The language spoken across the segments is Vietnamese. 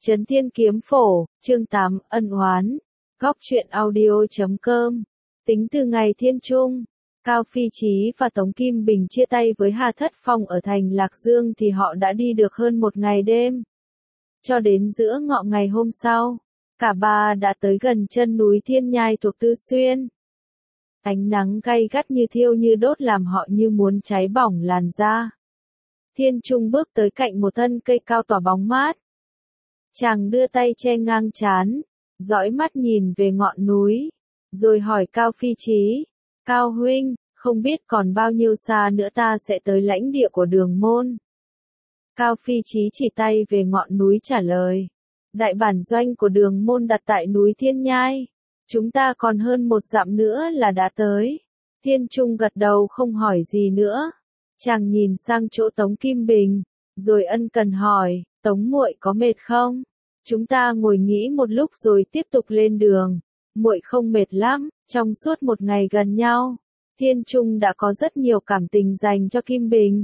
Chấn Thiên Kiếm Phổ, chương 8, ân oán. Góc truyện audio.com. Tính từ ngày Thiên Trung, Cao Phi Chí và Tống Kim Bình chia tay với Hà Thất Phong ở thành Lạc Dương thì họ đã đi được hơn một ngày đêm. Cho đến giữa ngọ ngày hôm sau, cả ba đã tới gần chân núi Thiên Nhai thuộc Tư Xuyên. Ánh nắng gay gắt như thiêu như đốt làm họ như muốn cháy bỏng làn da. Thiên Trung bước tới cạnh một thân cây cao tỏa bóng mát. Chàng đưa tay che ngang trán, dõi mắt nhìn về ngọn núi, rồi hỏi Cao Phi Chí, Cao huynh, không biết còn bao nhiêu xa nữa ta sẽ tới lãnh địa của Đường Môn. Cao Phi Chí chỉ tay về ngọn núi trả lời, đại bản doanh của Đường Môn đặt tại núi Thiên Nhai, chúng ta còn hơn một dặm nữa là đã tới. Thiên Trung gật đầu không hỏi gì nữa, chàng nhìn sang chỗ Tống Kim Bình, rồi ân cần hỏi, Tống muội có mệt không? Chúng ta ngồi nghỉ một lúc rồi tiếp tục lên đường. Muội không mệt lắm, trong suốt một ngày gần nhau, Thiên Trung đã có rất nhiều cảm tình dành cho Kim Bình.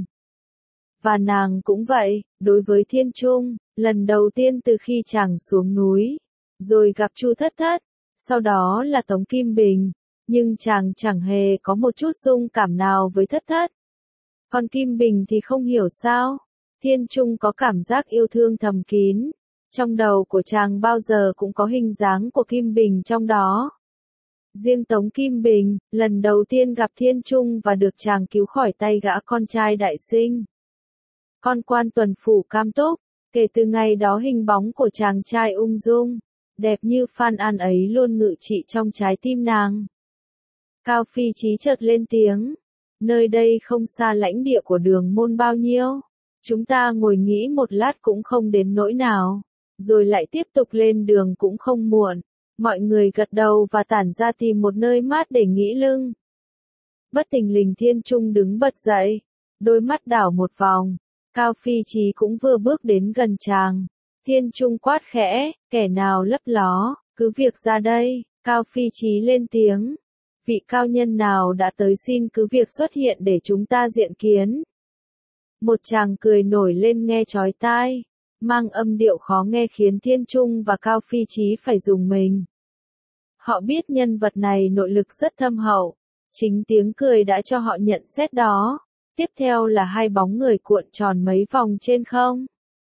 Và nàng cũng vậy, đối với Thiên Trung, lần đầu tiên từ khi chàng xuống núi, rồi gặp Chu Thất Thất, sau đó là Tống Kim Bình, nhưng chàng chẳng hề có một chút dung cảm nào với Thất Thất. Còn Kim Bình thì không hiểu sao, Thiên Trung có cảm giác yêu thương thầm kín. Trong đầu của chàng bao giờ cũng có hình dáng của Kim Bình trong đó. Riêng Tống Kim Bình, lần đầu tiên gặp Thiên Trung và được chàng cứu khỏi tay gã con trai đại sinh. Con quan tuần phủ Cam Túc, kể từ ngày đó hình bóng của chàng trai ung dung, đẹp như Phan An ấy luôn ngự trị trong trái tim nàng. Cao Phi Chí chợt lên tiếng, nơi đây không xa lãnh địa của Đường Môn bao nhiêu, chúng ta ngồi nghỉ một lát cũng không đến nỗi nào. Rồi lại tiếp tục lên đường cũng không muộn. Mọi người gật đầu và tản ra tìm một nơi mát để nghỉ lưng. Bất thình lình Thiên Trung đứng bật dậy, đôi mắt đảo một vòng. Cao Phi Chí cũng vừa bước đến gần chàng. Thiên Trung quát khẽ, kẻ nào lấp ló, cứ việc ra đây. Cao Phi Chí lên tiếng. Vị cao nhân nào đã tới xin cứ việc xuất hiện để chúng ta diện kiến. Một chàng cười nổi lên nghe chói tai, mang âm điệu khó nghe khiến Thiên Trung và Cao Phi Chí phải rùng mình. Họ biết nhân vật này nội lực rất thâm hậu, chính tiếng cười đã cho họ nhận xét đó. Tiếp theo là hai bóng người cuộn tròn mấy vòng trên không.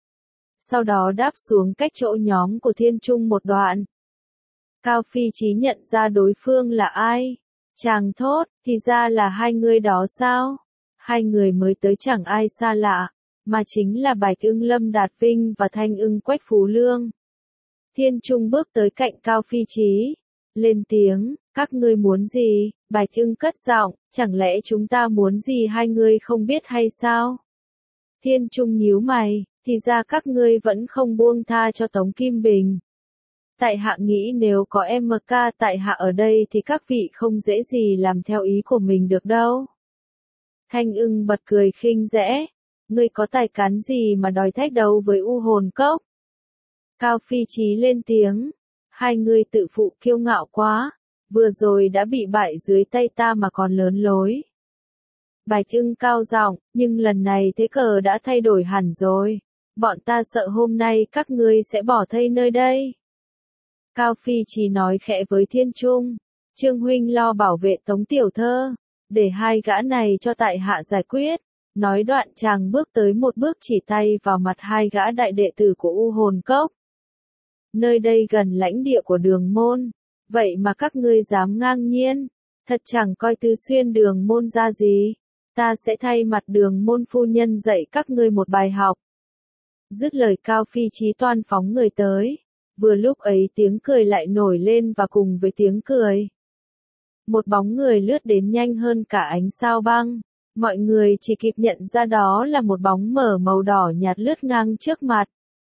Sau đó đáp xuống cách chỗ nhóm của Thiên Trung một đoạn. Cao Phi Chí nhận ra đối phương là ai. Chàng thốt, thì ra là hai người đó sao? Hai người mới tới chẳng ai xa lạ, mà chính là Bạch Ưng Lâm Đạt Vinh và Thanh Ưng Quách Phú Lương. Thiên Trung bước tới cạnh Cao Phi Chí, lên tiếng, các ngươi muốn gì? Bạch Ưng cất giọng, chẳng lẽ chúng ta muốn gì hai ngươi không biết hay sao? Thiên Trung nhíu mày, thì ra các ngươi vẫn không buông tha cho Tống Kim Bình. Tại hạ nghĩ nếu có MK tại hạ ở đây thì các vị không dễ gì làm theo ý của mình được đâu. Thanh Ưng bật cười khinh rẽ. Ngươi có tài cán gì mà đòi thách đấu với U Hồn Cốc? Cao Phi Chí lên tiếng. Hai người tự phụ kiêu ngạo quá, vừa rồi đã bị bại dưới tay ta mà còn lớn lối. Bạch Ưng cao giọng, nhưng lần này thế cờ đã thay đổi hẳn rồi. Bọn ta sợ hôm nay các ngươi sẽ bỏ thây nơi đây. Cao Phi Chí nói khẽ với Thiên Trung. Trương huynh lo bảo vệ Tống Tiểu Thơ, để hai gã này cho tại hạ giải quyết. Nói đoạn chàng bước tới một bước chỉ tay vào mặt hai gã đại đệ tử của U Hồn Cốc. Nơi đây gần lãnh địa của Đường Môn, vậy mà các ngươi dám ngang nhiên, thật chẳng coi Tư Xuyên Đường Môn ra gì, ta sẽ thay mặt Đường Môn phu nhân dạy các ngươi một bài học. Dứt lời Cao Phi Chí toan phóng người tới, vừa lúc ấy tiếng cười lại nổi lên và cùng với tiếng cười. Một bóng người lướt đến nhanh hơn cả ánh sao băng. Mọi người chỉ kịp nhận ra đó là một bóng mờ màu đỏ nhạt lướt ngang trước mặt.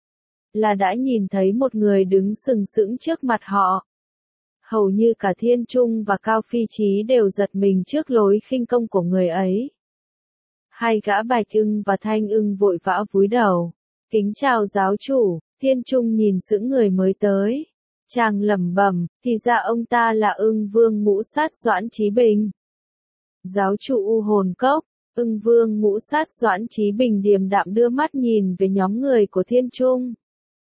Là đã nhìn thấy một người đứng sừng sững trước mặt họ. Hầu như cả Thiên Trung và Cao Phi Chí đều giật mình trước lối khinh công của người ấy. Hai gã Bạch Ưng và Thanh Ưng vội vã cúi đầu. Kính chào giáo chủ. Thiên Trung nhìn sững người mới tới. Chàng lẩm bẩm, thì ra ông ta là Ưng Vương Ngũ Sát Doãn Chí Bình. Giáo chủ U Hồn Cốc, Ưng Vương Ngũ Sát Doãn Chí Bình điềm đạm đưa mắt nhìn về nhóm người của Thiên Trung.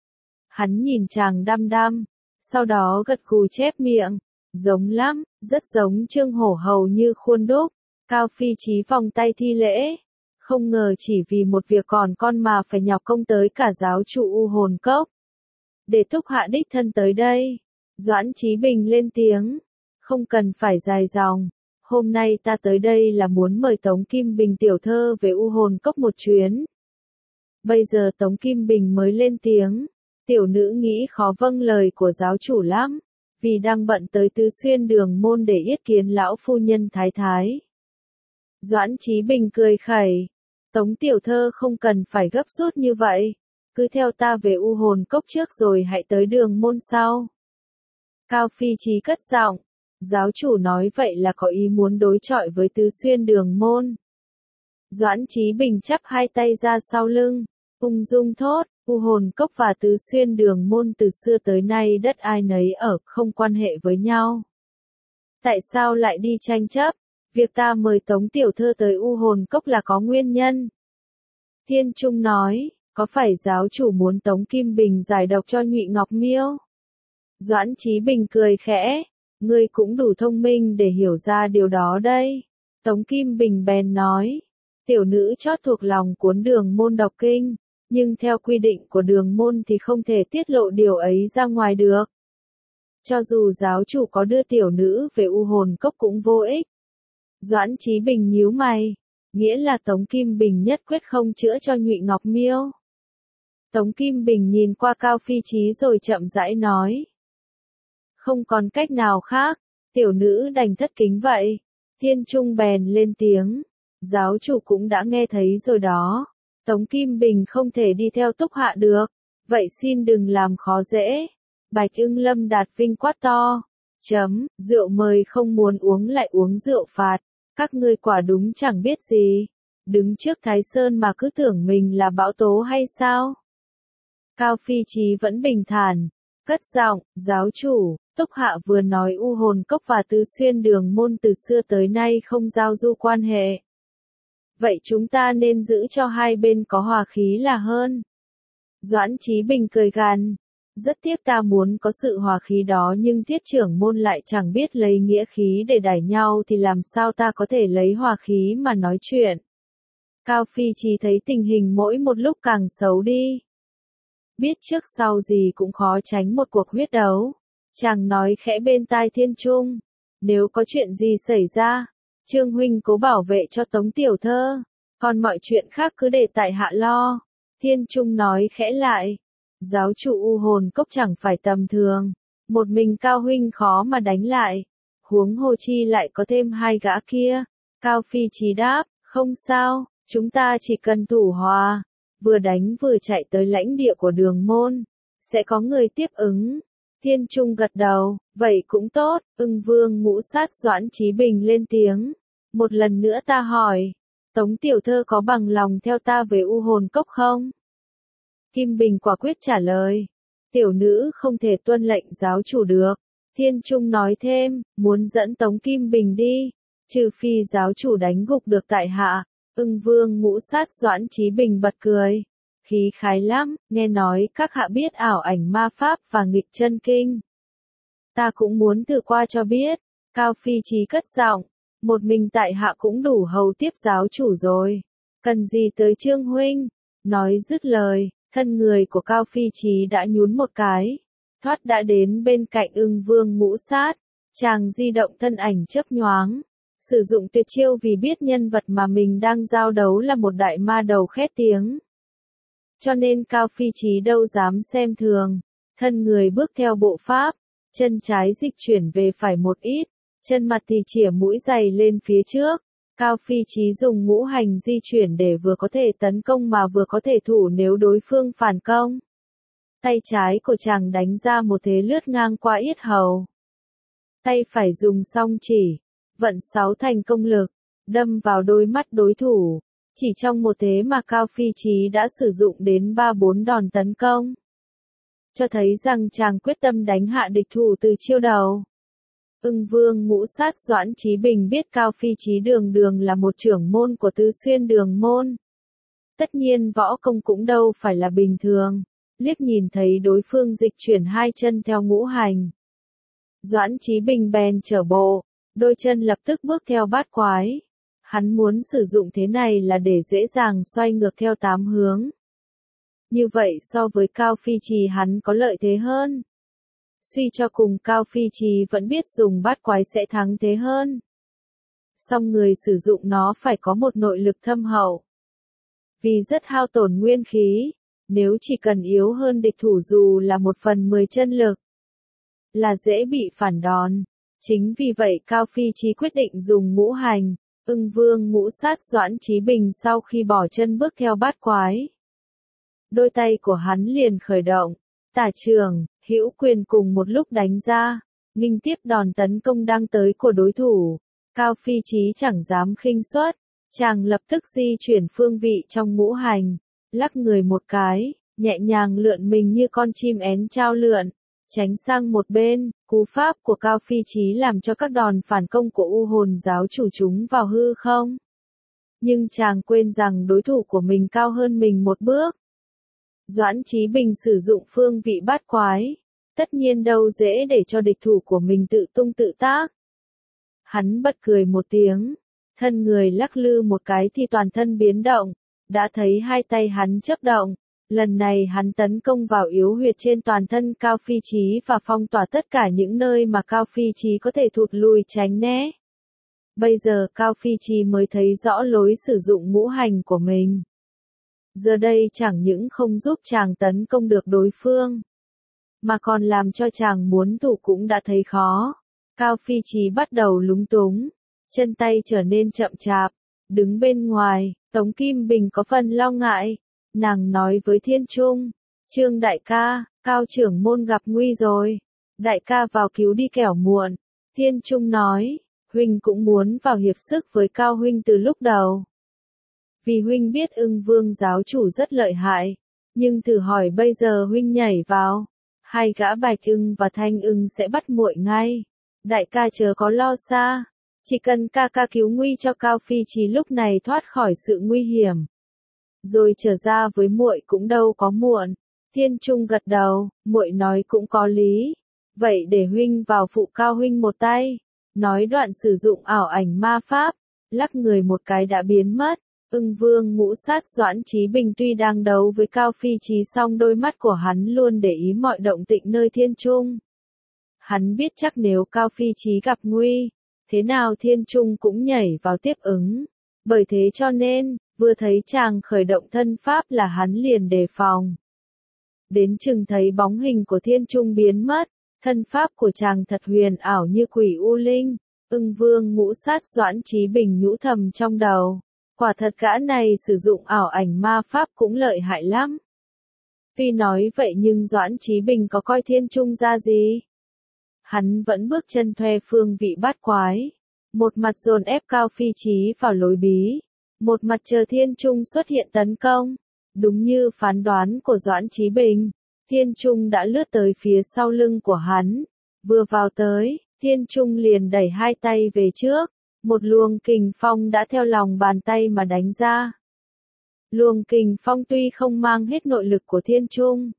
Hắn nhìn chàng đăm đăm, sau đó gật gù chép miệng, giống lắm, rất giống Trương Hổ hầu như khuôn đúc. Cao Phi Chí vòng tay thi lễ, không ngờ chỉ vì một việc còn con mà phải nhọc công tới cả giáo chủ U Hồn Cốc. Để thúc hạ đích thân tới đây. Doãn Chí Bình lên tiếng, không cần phải dài dòng. Hôm nay ta tới đây là muốn mời Tống Kim Bình tiểu thơ về U Hồn Cốc một chuyến. Bây giờ Tống Kim Bình mới lên tiếng, tiểu nữ nghĩ khó vâng lời của giáo chủ lắm, vì đang bận tới Tứ Xuyên Đường môn để yết kiến lão phu nhân thái thái. Doãn Chí Bình cười khẩy, Tống tiểu thơ không cần phải gấp rút như vậy, cứ theo ta về U Hồn Cốc trước rồi hãy tới đường môn sau. Cao Phi Chí cất giọng, giáo chủ nói vậy là có ý muốn đối chọi với Tứ Xuyên Đường môn. Doãn Chí Bình chắp hai tay ra sau lưng, ung dung thốt, U Hồn Cốc và Tứ Xuyên Đường môn từ xưa tới nay đất ai nấy ở, không quan hệ với nhau. Tại sao lại đi tranh chấp? Việc ta mời Tống tiểu thơ tới U Hồn Cốc là có nguyên nhân. Thiên Trung nói, có phải giáo chủ muốn Tống Kim Bình giải độc cho Nhụy Ngọc Miêu? Doãn Chí Bình cười khẽ, ngươi cũng đủ thông minh để hiểu ra điều đó đây. Tống Kim Bình bèn nói, tiểu nữ chót thuộc lòng cuốn Đường môn đọc kinh, nhưng theo quy định của Đường môn thì không thể tiết lộ điều ấy ra ngoài được. Cho dù giáo chủ có đưa tiểu nữ về U Hồn Cốc cũng vô ích. Doãn Chí Bình nhíu mày, nghĩa là Tống Kim Bình nhất quyết không chữa cho Nhụy Ngọc Miêu. Tống Kim Bình nhìn qua Cao Phi Chí rồi chậm rãi nói, không còn cách nào khác, tiểu nữ đành thất kính vậy. Thiên Trung bèn lên tiếng, giáo chủ cũng đã nghe thấy rồi đó, Tống Kim Bình không thể đi theo Túc hạ được, vậy xin đừng làm khó dễ. Bạch Ưng Lâm Đạt Vinh quát to, rượu mời không muốn uống lại uống rượu phạt, các ngươi quả đúng chẳng biết gì, đứng trước Thái Sơn mà cứ tưởng mình là bão tố hay sao? Cao Phi Chí vẫn bình thản, cất giọng, giáo chủ, Túc hạ vừa nói U Hồn Cốc và Tứ Xuyên Đường môn từ xưa tới nay không giao du quan hệ. Vậy chúng ta nên giữ cho hai bên có hòa khí là hơn. Doãn Chí Bình cười gằn, rất tiếc ta muốn có sự hòa khí đó nhưng Tiết trưởng môn lại chẳng biết lấy nghĩa khí để đẩy nhau thì làm sao ta có thể lấy hòa khí mà nói chuyện. Cao Phi Chí thấy tình hình mỗi một lúc càng xấu đi. Biết trước sau gì cũng khó tránh một cuộc huyết đấu. Chàng nói khẽ bên tai Thiên Trung, nếu có chuyện gì xảy ra, Trương huynh cố bảo vệ cho Tống tiểu thơ, còn mọi chuyện khác cứ để tại hạ lo. Thiên Trung nói khẽ lại, giáo chủ U Hồn Cốc chẳng phải tầm thường, một mình Cao huynh khó mà đánh lại, huống hồ chi lại có thêm hai gã kia. Cao Phi Chí đáp, không sao, chúng ta chỉ cần thủ hòa, vừa đánh vừa chạy tới lãnh địa của Đường môn, sẽ có người tiếp ứng. Thiên Trung gật đầu, vậy cũng tốt. Ưng Vương Ngũ Sát Doãn Chí Bình lên tiếng, một lần nữa ta hỏi, Tống tiểu thơ có bằng lòng theo ta về U Hồn Cốc không? Kim Bình quả quyết trả lời, tiểu nữ không thể tuân lệnh giáo chủ được. Thiên Trung nói thêm, muốn dẫn Tống Kim Bình đi, trừ phi giáo chủ đánh gục được tại hạ. Ưng Vương Ngũ Sát Doãn Chí Bình bật cười, khí khái lắm, nghe nói các hạ biết ảo ảnh ma pháp và nghịch chân kinh. Ta cũng muốn thử qua cho biết. Cao Phi Chí cất giọng, một mình tại hạ cũng đủ hầu tiếp giáo chủ rồi, cần gì tới Trương huynh. Nói dứt lời, thân người của Cao Phi Chí đã nhún một cái, thoát đã đến bên cạnh Ưng Vương Ngũ Sát. Chàng di động thân ảnh chớp nhoáng, sử dụng tuyệt chiêu vì biết nhân vật mà mình đang giao đấu là một đại ma đầu khét tiếng. Cho nên Cao Phi Chí đâu dám xem thường, thân người bước theo bộ pháp, chân trái dịch chuyển về phải một ít, chân mặt thì chĩa mũi giày lên phía trước. Cao Phi Chí dùng ngũ hành di chuyển để vừa có thể tấn công mà vừa có thể thủ nếu đối phương phản công. Tay trái của chàng đánh ra một thế lướt ngang qua yết hầu. Tay phải dùng song chỉ, vận 6 thành công lực, đâm vào đôi mắt đối thủ. Chỉ trong một thế mà Cao Phi Chí đã sử dụng đến 3-4 đòn tấn công. Cho thấy rằng chàng quyết tâm đánh hạ địch thủ từ chiêu đầu. Ưng Vương Ngũ Sát Doãn Chí Bình biết Cao Phi Chí đường đường là một trưởng môn của Tứ Xuyên Đường môn. Tất nhiên võ công cũng đâu phải là bình thường. liếc nhìn thấy đối phương dịch chuyển hai chân theo ngũ hành. Doãn Chí Bình bèn trở bộ, đôi chân lập tức bước theo bát quái. Hắn muốn sử dụng thế này là để dễ dàng xoay ngược theo 8 hướng. Như vậy so với Cao Phi Trì hắn có lợi thế hơn. Suy cho cùng Cao Phi Trì vẫn biết dùng bát quái sẽ thắng thế hơn. Song người sử dụng nó phải có một nội lực thâm hậu. Vì rất hao tổn nguyên khí, nếu chỉ cần yếu hơn địch thủ dù là 1/10 chân lực, là dễ bị phản đòn. Chính vì vậy Cao Phi Chí quyết định dùng ngũ hành, Ưng Vương ngũ sát. Doãn Chí Bình sau khi bỏ chân bước theo bát quái. Đôi tay của hắn liền khởi động, tả trường, hữu quyền cùng một lúc đánh ra, nghênh tiếp đòn tấn công đang tới của đối thủ. Cao Phi Chí chẳng dám khinh suất, chàng lập tức di chuyển phương vị trong ngũ hành, lắc người một cái, nhẹ nhàng lượn mình như con chim én chao lượn, tránh sang một bên. Cú pháp của Cao Phi Chí làm cho các đòn phản công của U Hồn giáo chủ chúng vào hư không. Nhưng chàng quên rằng đối thủ của mình cao hơn mình một bước. Doãn Chí Bình sử dụng phương vị bát quái, tất nhiên đâu dễ để cho địch thủ của mình tự tung tự tác. Hắn bật cười một tiếng, thân người lắc lư một cái thì toàn thân biến động, đã thấy hai tay hắn chớp động, lần này hắn tấn công vào yếu huyệt trên toàn thân Cao Phi Chí và phong tỏa tất cả những nơi mà Cao Phi Chí có thể thụt lùi tránh né. Bây giờ Cao Phi Chí mới thấy rõ lối sử dụng ngũ hành của mình. Giờ đây chẳng những không giúp chàng tấn công được đối phương, mà còn làm cho chàng muốn thủ cũng đã thấy khó. Cao Phi Chí bắt đầu lúng túng, chân tay trở nên chậm chạp, đứng bên ngoài, Tống Kim Bình có phần lo ngại, nàng nói với Thiên Trung, Trương đại ca, Cao trưởng môn gặp nguy rồi, đại ca vào cứu đi kẻo muộn. Thiên Trung nói, huynh cũng muốn vào hiệp sức với Cao huynh từ lúc đầu. Vì huynh biết Ưng Vương giáo chủ rất lợi hại, nhưng thử hỏi bây giờ huynh nhảy vào, hai gã Bạch Ưng và Thanh Ưng sẽ bắt muội ngay. Đại ca chớ có lo xa, chỉ cần ca ca cứu nguy cho Cao Phi Chí lúc này thoát khỏi sự nguy hiểm, rồi trở ra với muội cũng đâu có muộn. Thiên Trung gật đầu, muội nói cũng có lý, vậy để huynh vào phụ Cao huynh một tay. Nói đoạn sử dụng ảo ảnh ma pháp, lắc người một cái đã biến mất. Ưng Vương ngũ sát Doãn Chí Bình tuy đang đấu với Cao Phi Chí song đôi mắt của hắn luôn để ý mọi động tĩnh nơi Thiên Trung. Hắn biết chắc nếu Cao Phi Chí gặp nguy, thế nào Thiên Trung cũng nhảy vào tiếp ứng. Bởi thế cho nên, vừa thấy chàng khởi động thân pháp là hắn liền đề phòng. Đến chừng thấy bóng hình của Thiên Trung biến mất, thân pháp của chàng thật huyền ảo như quỷ u linh. Ưng Vương ngũ sát Doãn Chí Bình nhũ thầm trong đầu. Quả thật gã này sử dụng ảo ảnh ma pháp cũng lợi hại lắm. Tuy nói vậy nhưng Doãn Chí Bình có coi Thiên Trung ra gì? Hắn vẫn bước chân thuê phương vị bát quái. Một mặt dồn ép Cao Phi Chí vào lối bí. Một mặt chờ Thiên Trung xuất hiện tấn công. Đúng như phán đoán của Doãn Chí Bình, Thiên Trung đã lướt tới phía sau lưng của hắn. Vừa vào tới, Thiên Trung liền đẩy hai tay về trước. Một luồng kình phong đã theo lòng bàn tay mà đánh ra. Luồng kình phong tuy không mang hết nội lực của Thiên Trung,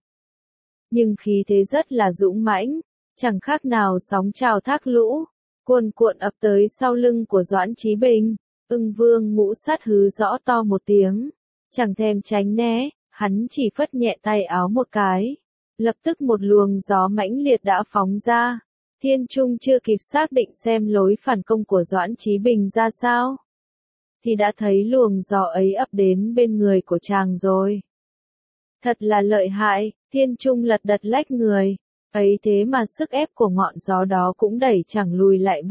nhưng khí thế rất là dũng mãnh, chẳng khác nào sóng trào thác lũ, cuồn cuộn ập tới sau lưng của Doãn Chí Bình. Ưng Vương ngũ sát hứ rõ to một tiếng, chẳng thèm tránh né, hắn chỉ phất nhẹ tay áo một cái, lập tức một luồng gió mãnh liệt đã phóng ra. Thiên Trung chưa kịp xác định xem lối phản công của Doãn Chí Bình ra sao, thì đã thấy luồng gió ấy ập đến bên người của chàng rồi. Thật là lợi hại, Thiên Trung lật đật lách người, ấy thế mà sức ép của ngọn gió đó cũng đẩy chẳng lùi lại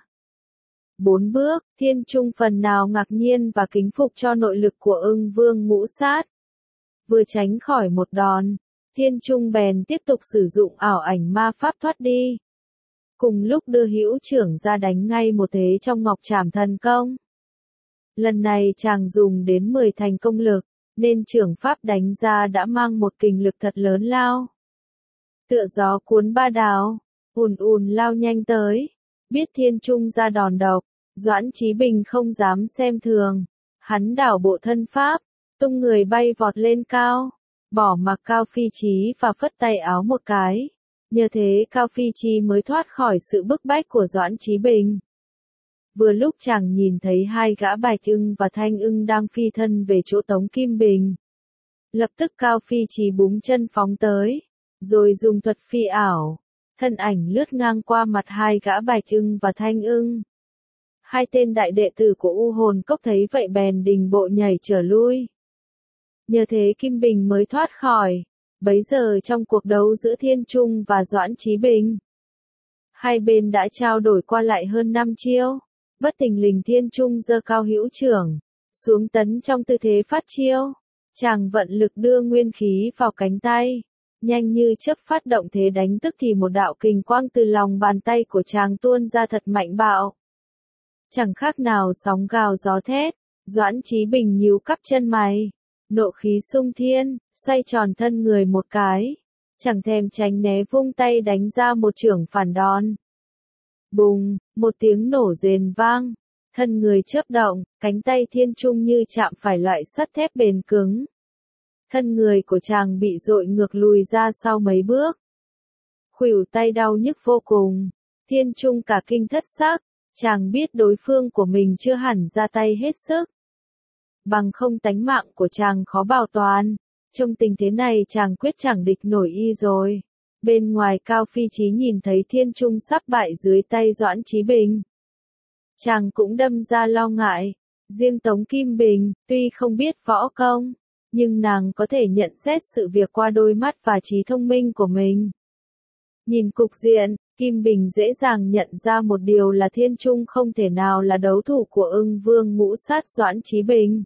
3-4 bước. Thiên Trung phần nào ngạc nhiên và kính phục cho nội lực của Ưng Vương ngũ sát. Vừa tránh khỏi một đòn, Thiên Trung bèn tiếp tục sử dụng ảo ảnh ma pháp thoát đi. Cùng lúc đưa hữu trưởng ra đánh ngay một thế trong ngọc trảm thần công. Lần này chàng dùng đến 10 thành công lực, nên trưởng pháp đánh ra đã mang một kình lực thật lớn lao. Tựa gió cuốn ba đào, ùn ùn lao nhanh tới. Biết Thiên Trung ra đòn độc, Doãn Chí Bình không dám xem thường. Hắn đảo bộ thân pháp, tung người bay vọt lên cao. bỏ mặc Cao Phi Chí và phất tay áo một cái. Nhờ thế Cao Phi Chí mới thoát khỏi sự bức bách của Doãn Chí Bình. Vừa lúc chàng nhìn thấy hai gã Bạch Ưng và Thanh Ưng đang phi thân về chỗ Tống Kim Bình. Lập tức Cao Phi Chí búng chân phóng tới, rồi dùng thuật phi ảo, thân ảnh lướt ngang qua mặt hai gã Bạch Ưng và Thanh Ưng. Hai tên đại đệ tử của U Hồn Cốc thấy vậy bèn đình bộ nhảy trở lui. Nhờ thế Kim Bình mới thoát khỏi. Bấy giờ trong cuộc đấu giữa Thiên Trung và Doãn Chí Bình, hai bên đã trao đổi qua lại hơn 5 chiêu. Bất thình lình Thiên Trung giơ cao hữu trưởng xuống tấn trong tư thế phát chiêu. Chàng vận lực đưa nguyên khí vào cánh tay, nhanh như chớp phát động thế đánh, tức thì một đạo kình quang từ lòng bàn tay của chàng tuôn ra thật mạnh bạo. Chẳng khác nào sóng gào gió thét. Doãn Chí Bình nhíu cắp chân mày, nộ khí sung thiên, xoay tròn thân người một cái, chẳng thèm tránh né vung tay đánh ra một chưởng phản đòn. Bùng, một tiếng nổ rền vang, thân người chớp động, cánh tay Thiên Trung như chạm phải loại sắt thép bền cứng. Thân người của chàng bị dội ngược lùi ra sau mấy bước. Khuỷu tay đau nhức vô cùng, Thiên Trung cả kinh thất sắc, chàng biết đối phương của mình chưa hẳn ra tay hết sức. Bằng không tánh mạng của chàng khó bảo toàn. Trong tình thế này chàng quyết chẳng địch nổi y rồi. Bên ngoài Cao Phi Chí nhìn thấy Thiên Trung sắp bại dưới tay Doãn Chí Bình. Chàng cũng đâm ra lo ngại. Riêng Tống Kim Bình, tuy không biết võ công, nhưng nàng có thể nhận xét sự việc qua đôi mắt và trí thông minh của mình. Nhìn cục diện, Kim Bình dễ dàng nhận ra một điều là Thiên Trung không thể nào là đấu thủ của Ưng Vương ngũ sát Doãn Chí Bình.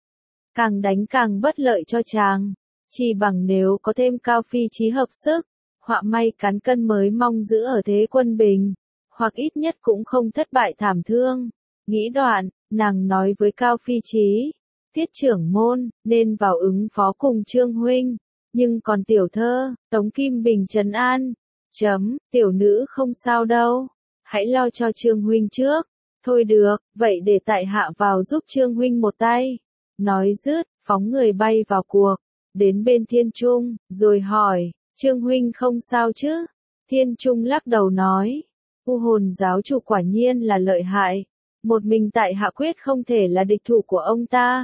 Càng đánh càng bất lợi cho chàng, chỉ bằng nếu có thêm Cao Phi Chí hợp sức, họa may cán cân mới mong giữ ở thế quân bình, hoặc ít nhất cũng không thất bại thảm thương. Nghĩ đoạn, nàng nói với Cao Phi Chí, Tiết trưởng môn, nên vào ứng phó cùng Trương huynh, nhưng còn tiểu thơ, Tống Kim Bình trấn an, tiểu nữ không sao đâu, hãy lo cho Trương huynh trước. Thôi được, vậy để tại hạ vào giúp Trương huynh một tay. Nói dứt, phóng người bay vào cuộc, đến bên Thiên Trung, rồi hỏi, Trương huynh không sao chứ? Thiên Trung lắc đầu nói, U Hồn giáo chủ quả nhiên là lợi hại, một mình tại hạ quyết không thể là địch thủ của ông ta.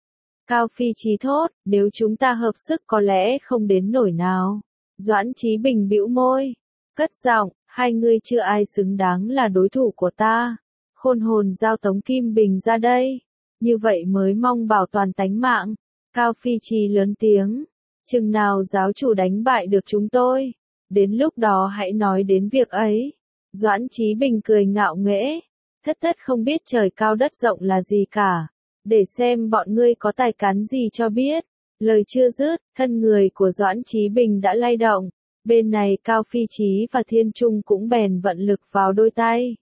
Cao Phi Chí thốt, nếu chúng ta hợp sức có lẽ không đến nỗi nào. Doãn Chí Bình bĩu môi, cất giọng, hai người chưa ai xứng đáng là đối thủ của ta. Khôn hồn giao Tống Kim Bình ra đây, như vậy mới mong bảo toàn tánh mạng. Cao Phi Chí lớn tiếng, chừng nào giáo chủ đánh bại được chúng tôi, đến lúc đó hãy nói đến việc ấy. Doãn Chí Bình cười ngạo nghễ, thất không biết trời cao đất rộng là gì cả, để xem bọn ngươi có tài cán gì cho biết. Lời chưa dứt, thân người của Doãn Chí Bình đã lay động, bên này Cao Phi Chí và Thiên Trung cũng bèn vận lực vào đôi tay.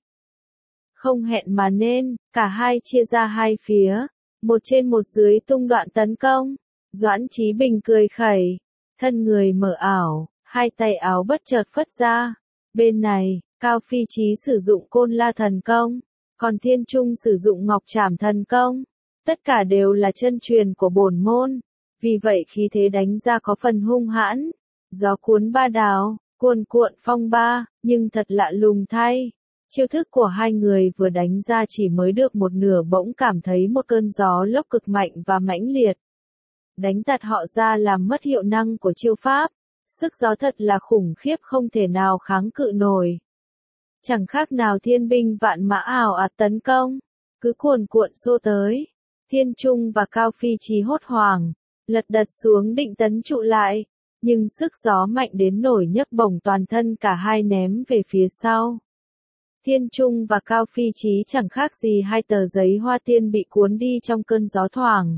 Không hẹn mà nên, cả hai chia ra hai phía, một trên một dưới tung đoạn tấn công. Doãn Chí Bình cười khẩy, thân người mở ảo, hai tay áo bất chợt phất ra. Bên này, Cao Phi Chí sử dụng Côn La thần công, còn Thiên Trung sử dụng Ngọc Trảm thần công. Tất cả đều là chân truyền của bổn môn, vì vậy khí thế đánh ra có phần hung hãn. Gió cuốn ba đào, cuồn cuộn phong ba, nhưng thật lạ lùng thay. Chiêu thức của hai người vừa đánh ra chỉ mới được một nửa bỗng cảm thấy một cơn gió lốc cực mạnh và mãnh liệt. Đánh tạt họ ra làm mất hiệu năng của chiêu pháp. Sức gió thật là khủng khiếp không thể nào kháng cự nổi. Chẳng khác nào thiên binh vạn mã ào ạt tấn công, cứ cuồn cuộn xô tới. Thiên Trung và Cao Phi Chí hốt hoảng, lật đật xuống định tấn trụ lại, nhưng sức gió mạnh đến nổi nhấc bổng toàn thân cả hai ném về phía sau. Thiên Trung và Cao Phi Chí chẳng khác gì hai tờ giấy hoa tiên bị cuốn đi trong cơn gió thoảng.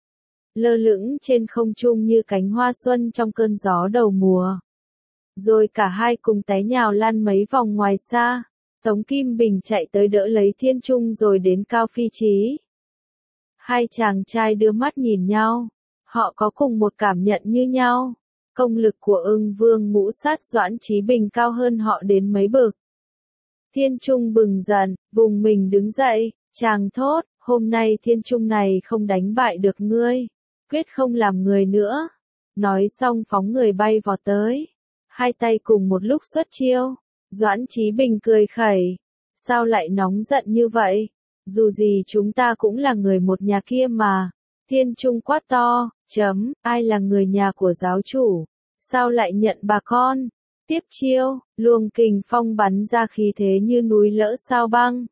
Lơ lửng trên không trung như cánh hoa xuân trong cơn gió đầu mùa. Rồi cả hai cùng té nhào lăn mấy vòng ngoài xa. Tống Kim Bình chạy tới đỡ lấy Thiên Trung rồi đến Cao Phi Chí. Hai chàng trai đưa mắt nhìn nhau. Họ có cùng một cảm nhận như nhau. Công lực của Ưng Vương ngũ sát Doãn Chí Bình cao hơn họ đến mấy bậc. Thiên Trung bừng dần, vùng mình đứng dậy, chàng thốt, hôm nay Thiên Trung này không đánh bại được ngươi, quyết không làm người nữa. Nói xong phóng người bay vọt tới. Hai tay cùng một lúc xuất chiêu. Doãn Chí Bình cười khẩy. Sao lại nóng giận như vậy? Dù gì chúng ta cũng là người một nhà kia mà. Thiên Trung quát to, ai là người nhà của giáo chủ? Sao lại nhận bà con? Tiếp chiêu, luồng kình phong bắn ra khí thế như núi lỡ sao băng.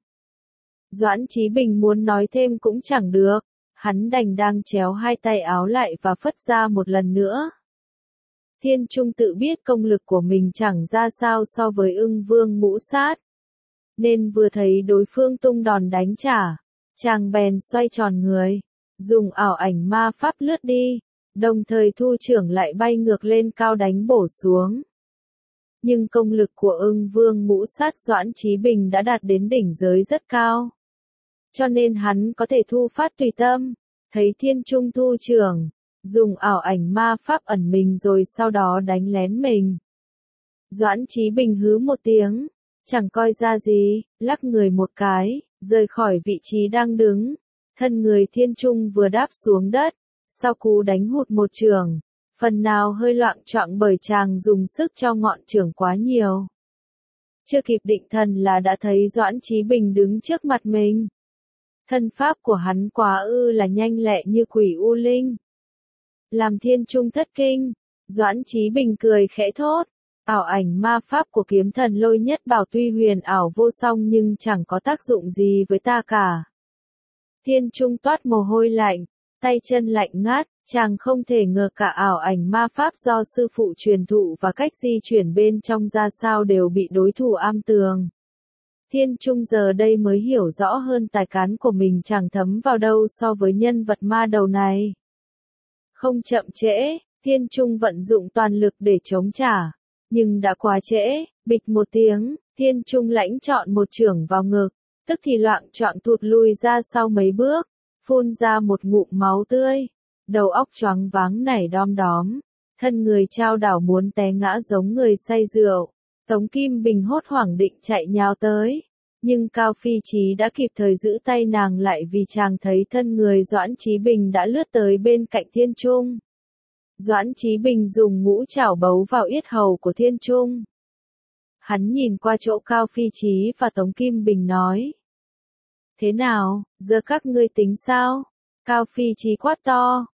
Doãn Chí Bình muốn nói thêm cũng chẳng được. Hắn đành đang chéo hai tay áo lại và phất ra một lần nữa. Thiên Trung tự biết công lực của mình chẳng ra sao so với Ưng Vương Ngũ Sát. Nên vừa thấy đối phương tung đòn đánh trả, chàng bèn xoay tròn người, dùng ảo ảnh ma pháp lướt đi, đồng thời thu trưởng lại bay ngược lên cao đánh bổ xuống. Nhưng công lực của Ưng Vương Ngũ Sát Doãn Chí Bình đã đạt đến đỉnh giới rất cao. Cho nên hắn có thể thu phát tùy tâm, thấy Thiên Trung thu trưởng, dùng ảo ảnh ma pháp ẩn mình rồi sau đó đánh lén mình. Doãn Chí Bình hứ một tiếng, chẳng coi ra gì, lắc người một cái, rời khỏi vị trí đang đứng. Thân người Thiên Trung vừa đáp xuống đất, sau cú đánh hụt một chưởng, phần nào hơi loạng choạng bởi chàng dùng sức cho ngọn chưởng quá nhiều. Chưa kịp định thần là đã thấy Doãn Chí Bình đứng trước mặt mình. Thân pháp của hắn quá là nhanh lẹ như quỷ u linh. Làm Thiên Trung thất kinh, Doãn Chí Bình cười khẽ thốt, ảo ảnh ma pháp của kiếm thần Lôi Nhất Bảo tuy huyền ảo vô song nhưng chẳng có tác dụng gì với ta cả. Thiên Trung toát mồ hôi lạnh, tay chân lạnh ngắt, chàng không thể ngờ cả ảo ảnh ma pháp do sư phụ truyền thụ và cách di chuyển bên trong ra sao đều bị đối thủ am tường. Thiên Trung giờ đây mới hiểu rõ hơn tài cán của mình chẳng thấm vào đâu so với nhân vật ma đầu này. Không chậm trễ, Thiên Trung vận dụng toàn lực để chống trả. Nhưng đã quá trễ, bịch một tiếng, Thiên Trung lãnh chọn một chưởng vào ngực, tức thì loạng choạng thụt lùi ra sau mấy bước, phun ra một ngụm máu tươi, đầu óc choáng váng nảy đom đóm, thân người chao đảo muốn té ngã giống người say rượu. Tống Kim Bình hốt hoảng định chạy nhào tới, nhưng Cao Phi Chí đã kịp thời giữ tay nàng lại vì chàng thấy thân người Doãn Chí Bình đã lướt tới bên cạnh Thiên Trung. Doãn Chí Bình dùng ngũ trảo bấu vào yết hầu của Thiên Trung. Hắn nhìn qua chỗ Cao Phi Chí và Tống Kim Bình nói. Thế nào, giờ các ngươi tính sao? Cao Phi Chí quát to.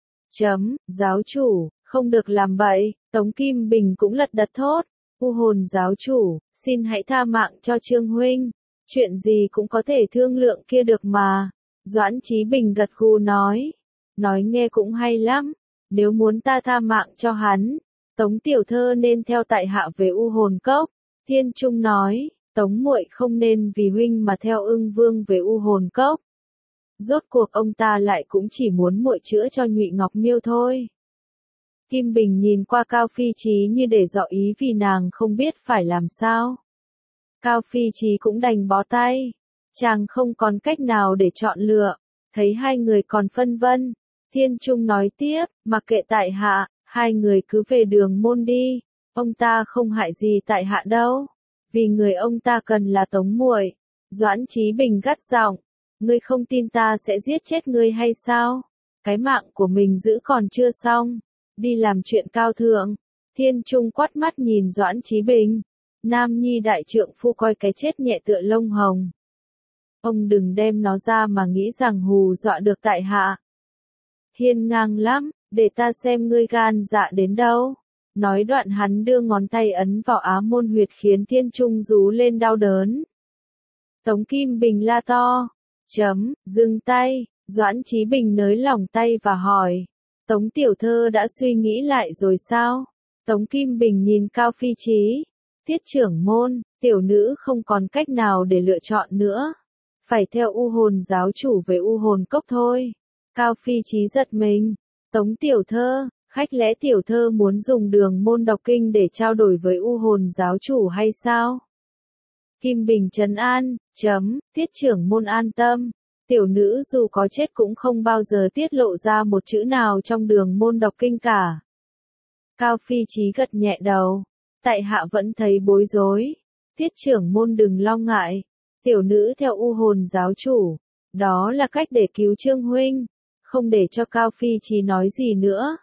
Giáo chủ, không được làm bậy. Tống Kim Bình cũng lật đật thốt. U hồn giáo chủ, xin hãy tha mạng cho Trương huynh. Chuyện gì cũng có thể thương lượng kia được mà. Doãn Chí Bình gật gù nói. Nói nghe cũng hay lắm. Nếu muốn ta tha mạng cho hắn, Tống tiểu thơ nên theo tại hạ về U Hồn Cốc. Thiên Trung nói, Tống muội không nên vì huynh mà theo Ưng Vương về U Hồn Cốc. Rốt cuộc ông ta lại cũng chỉ muốn muội chữa cho Nhụy Ngọc Miêu thôi. Kim Bình nhìn qua Cao Phi Chí như để dò ý vì nàng không biết phải làm sao. Cao Phi Chí cũng đành bó tay. Chàng không còn cách nào để chọn lựa. Thấy hai người còn phân vân. Thiên Trung nói tiếp, mặc kệ tại hạ, hai người cứ về đường môn đi. Ông ta không hại gì tại hạ đâu. Vì người ông ta cần là Tống muội. Doãn Chí Bình gắt giọng. Ngươi không tin ta sẽ giết chết ngươi hay sao? Cái mạng của mình giữ còn chưa xong. Đi làm chuyện cao thượng. Thiên Trung quát mắt nhìn Doãn Chí Bình. Nam nhi đại trượng phu coi cái chết nhẹ tựa lông hồng. Ông đừng đem nó ra mà nghĩ rằng hù dọa được tại hạ. Hiên ngang lắm, để ta xem ngươi gan dạ đến đâu. Nói đoạn hắn đưa ngón tay ấn vào á môn huyệt khiến Thiên Trung rú lên đau đớn. Tống Kim Bình la to. Dừng tay. Doãn Chí Bình nới lỏng tay và hỏi. Tống tiểu thơ đã suy nghĩ lại rồi sao? Tống Kim Bình nhìn Cao Phi Chí. Tiết trưởng môn, tiểu nữ không còn cách nào để lựa chọn nữa. Phải theo U Hồn giáo chủ về U Hồn Cốc thôi. Cao Phi Chí giật mình. Tống tiểu thơ, khách lẽ tiểu thơ muốn dùng đường môn đọc kinh để trao đổi với U Hồn giáo chủ hay sao? Kim Bình trấn an, tiết trưởng môn an tâm. Tiểu nữ dù có chết cũng không bao giờ tiết lộ ra một chữ nào trong đường môn đọc kinh cả. Cao Phi Chí gật nhẹ đầu. Tại hạ vẫn thấy bối rối. Tiết trưởng môn đừng lo ngại. Tiểu nữ theo U Hồn giáo chủ. Đó là cách để cứu Trương huynh. Không để cho Cao Phi Chí nói gì nữa.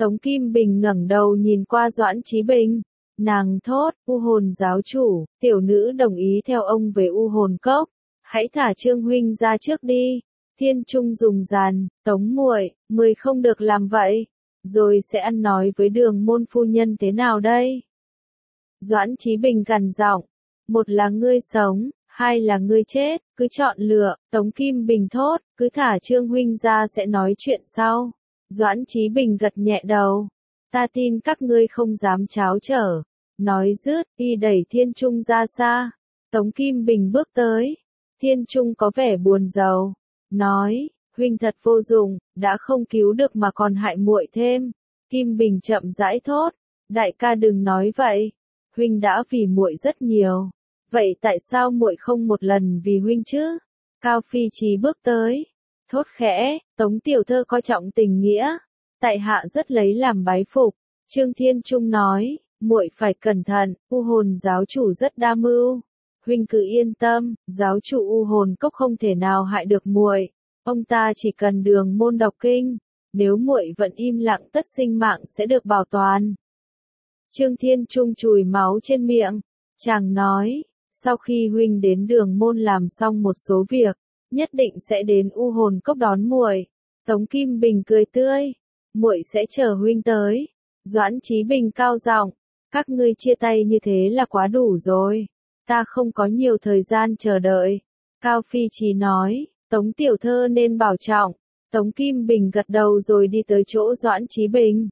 Tống Kim Bình ngẩng đầu nhìn qua Doãn Chí Bình. Nàng thốt, U Hồn giáo chủ, tiểu nữ đồng ý theo ông về U Hồn Cốc. Hãy thả Trương huynh ra trước đi. Thiên Trung dùng dàn, Tống muội, người không được làm vậy. Rồi sẽ ăn nói với Đường môn phu nhân thế nào đây? Doãn Chí Bình gằn giọng, một là ngươi sống, hai là ngươi chết, cứ chọn lựa. Tống Kim Bình thốt, cứ thả Trương huynh ra sẽ nói chuyện sau. Doãn Chí Bình gật nhẹ đầu, ta tin các ngươi không dám tráo trở. Nói dứt, y đẩy Thiên Trung ra xa. Tống Kim Bình bước tới. Thiên Trung có vẻ buồn rầu, nói, huynh thật vô dụng, đã không cứu được mà còn hại muội thêm. Kim Bình chậm rãi thốt, đại ca đừng nói vậy, huynh đã vì muội rất nhiều, vậy tại sao muội không một lần vì huynh chứ? Cao Phi Chí bước tới, thốt khẽ, Tống tiểu thơ coi trọng tình nghĩa, tại hạ rất lấy làm bái phục. Trương Thiên Trung nói, muội phải cẩn thận, U Hồn giáo chủ rất đa mưu. Huynh cứ yên tâm, giáo chủ U Hồn Cốc không thể nào hại được muội. Ông ta chỉ cần Đường môn đọc kinh, nếu muội vẫn im lặng tất sinh mạng sẽ được bảo toàn. Trương Thiên Trung chùi máu trên miệng, chàng nói, sau khi huynh đến Đường môn làm xong một số việc, nhất định sẽ đến U Hồn Cốc đón muội. Tống Kim Bình cười tươi, muội sẽ chờ huynh tới. Doãn Chí Bình cao giọng, các ngươi chia tay như thế là quá đủ rồi. Ta không có nhiều thời gian chờ đợi. Cao Phi Chí nói, Tống tiểu thơ nên bảo trọng. Tống Kim Bình gật đầu rồi đi tới chỗ Doãn Chí Bình.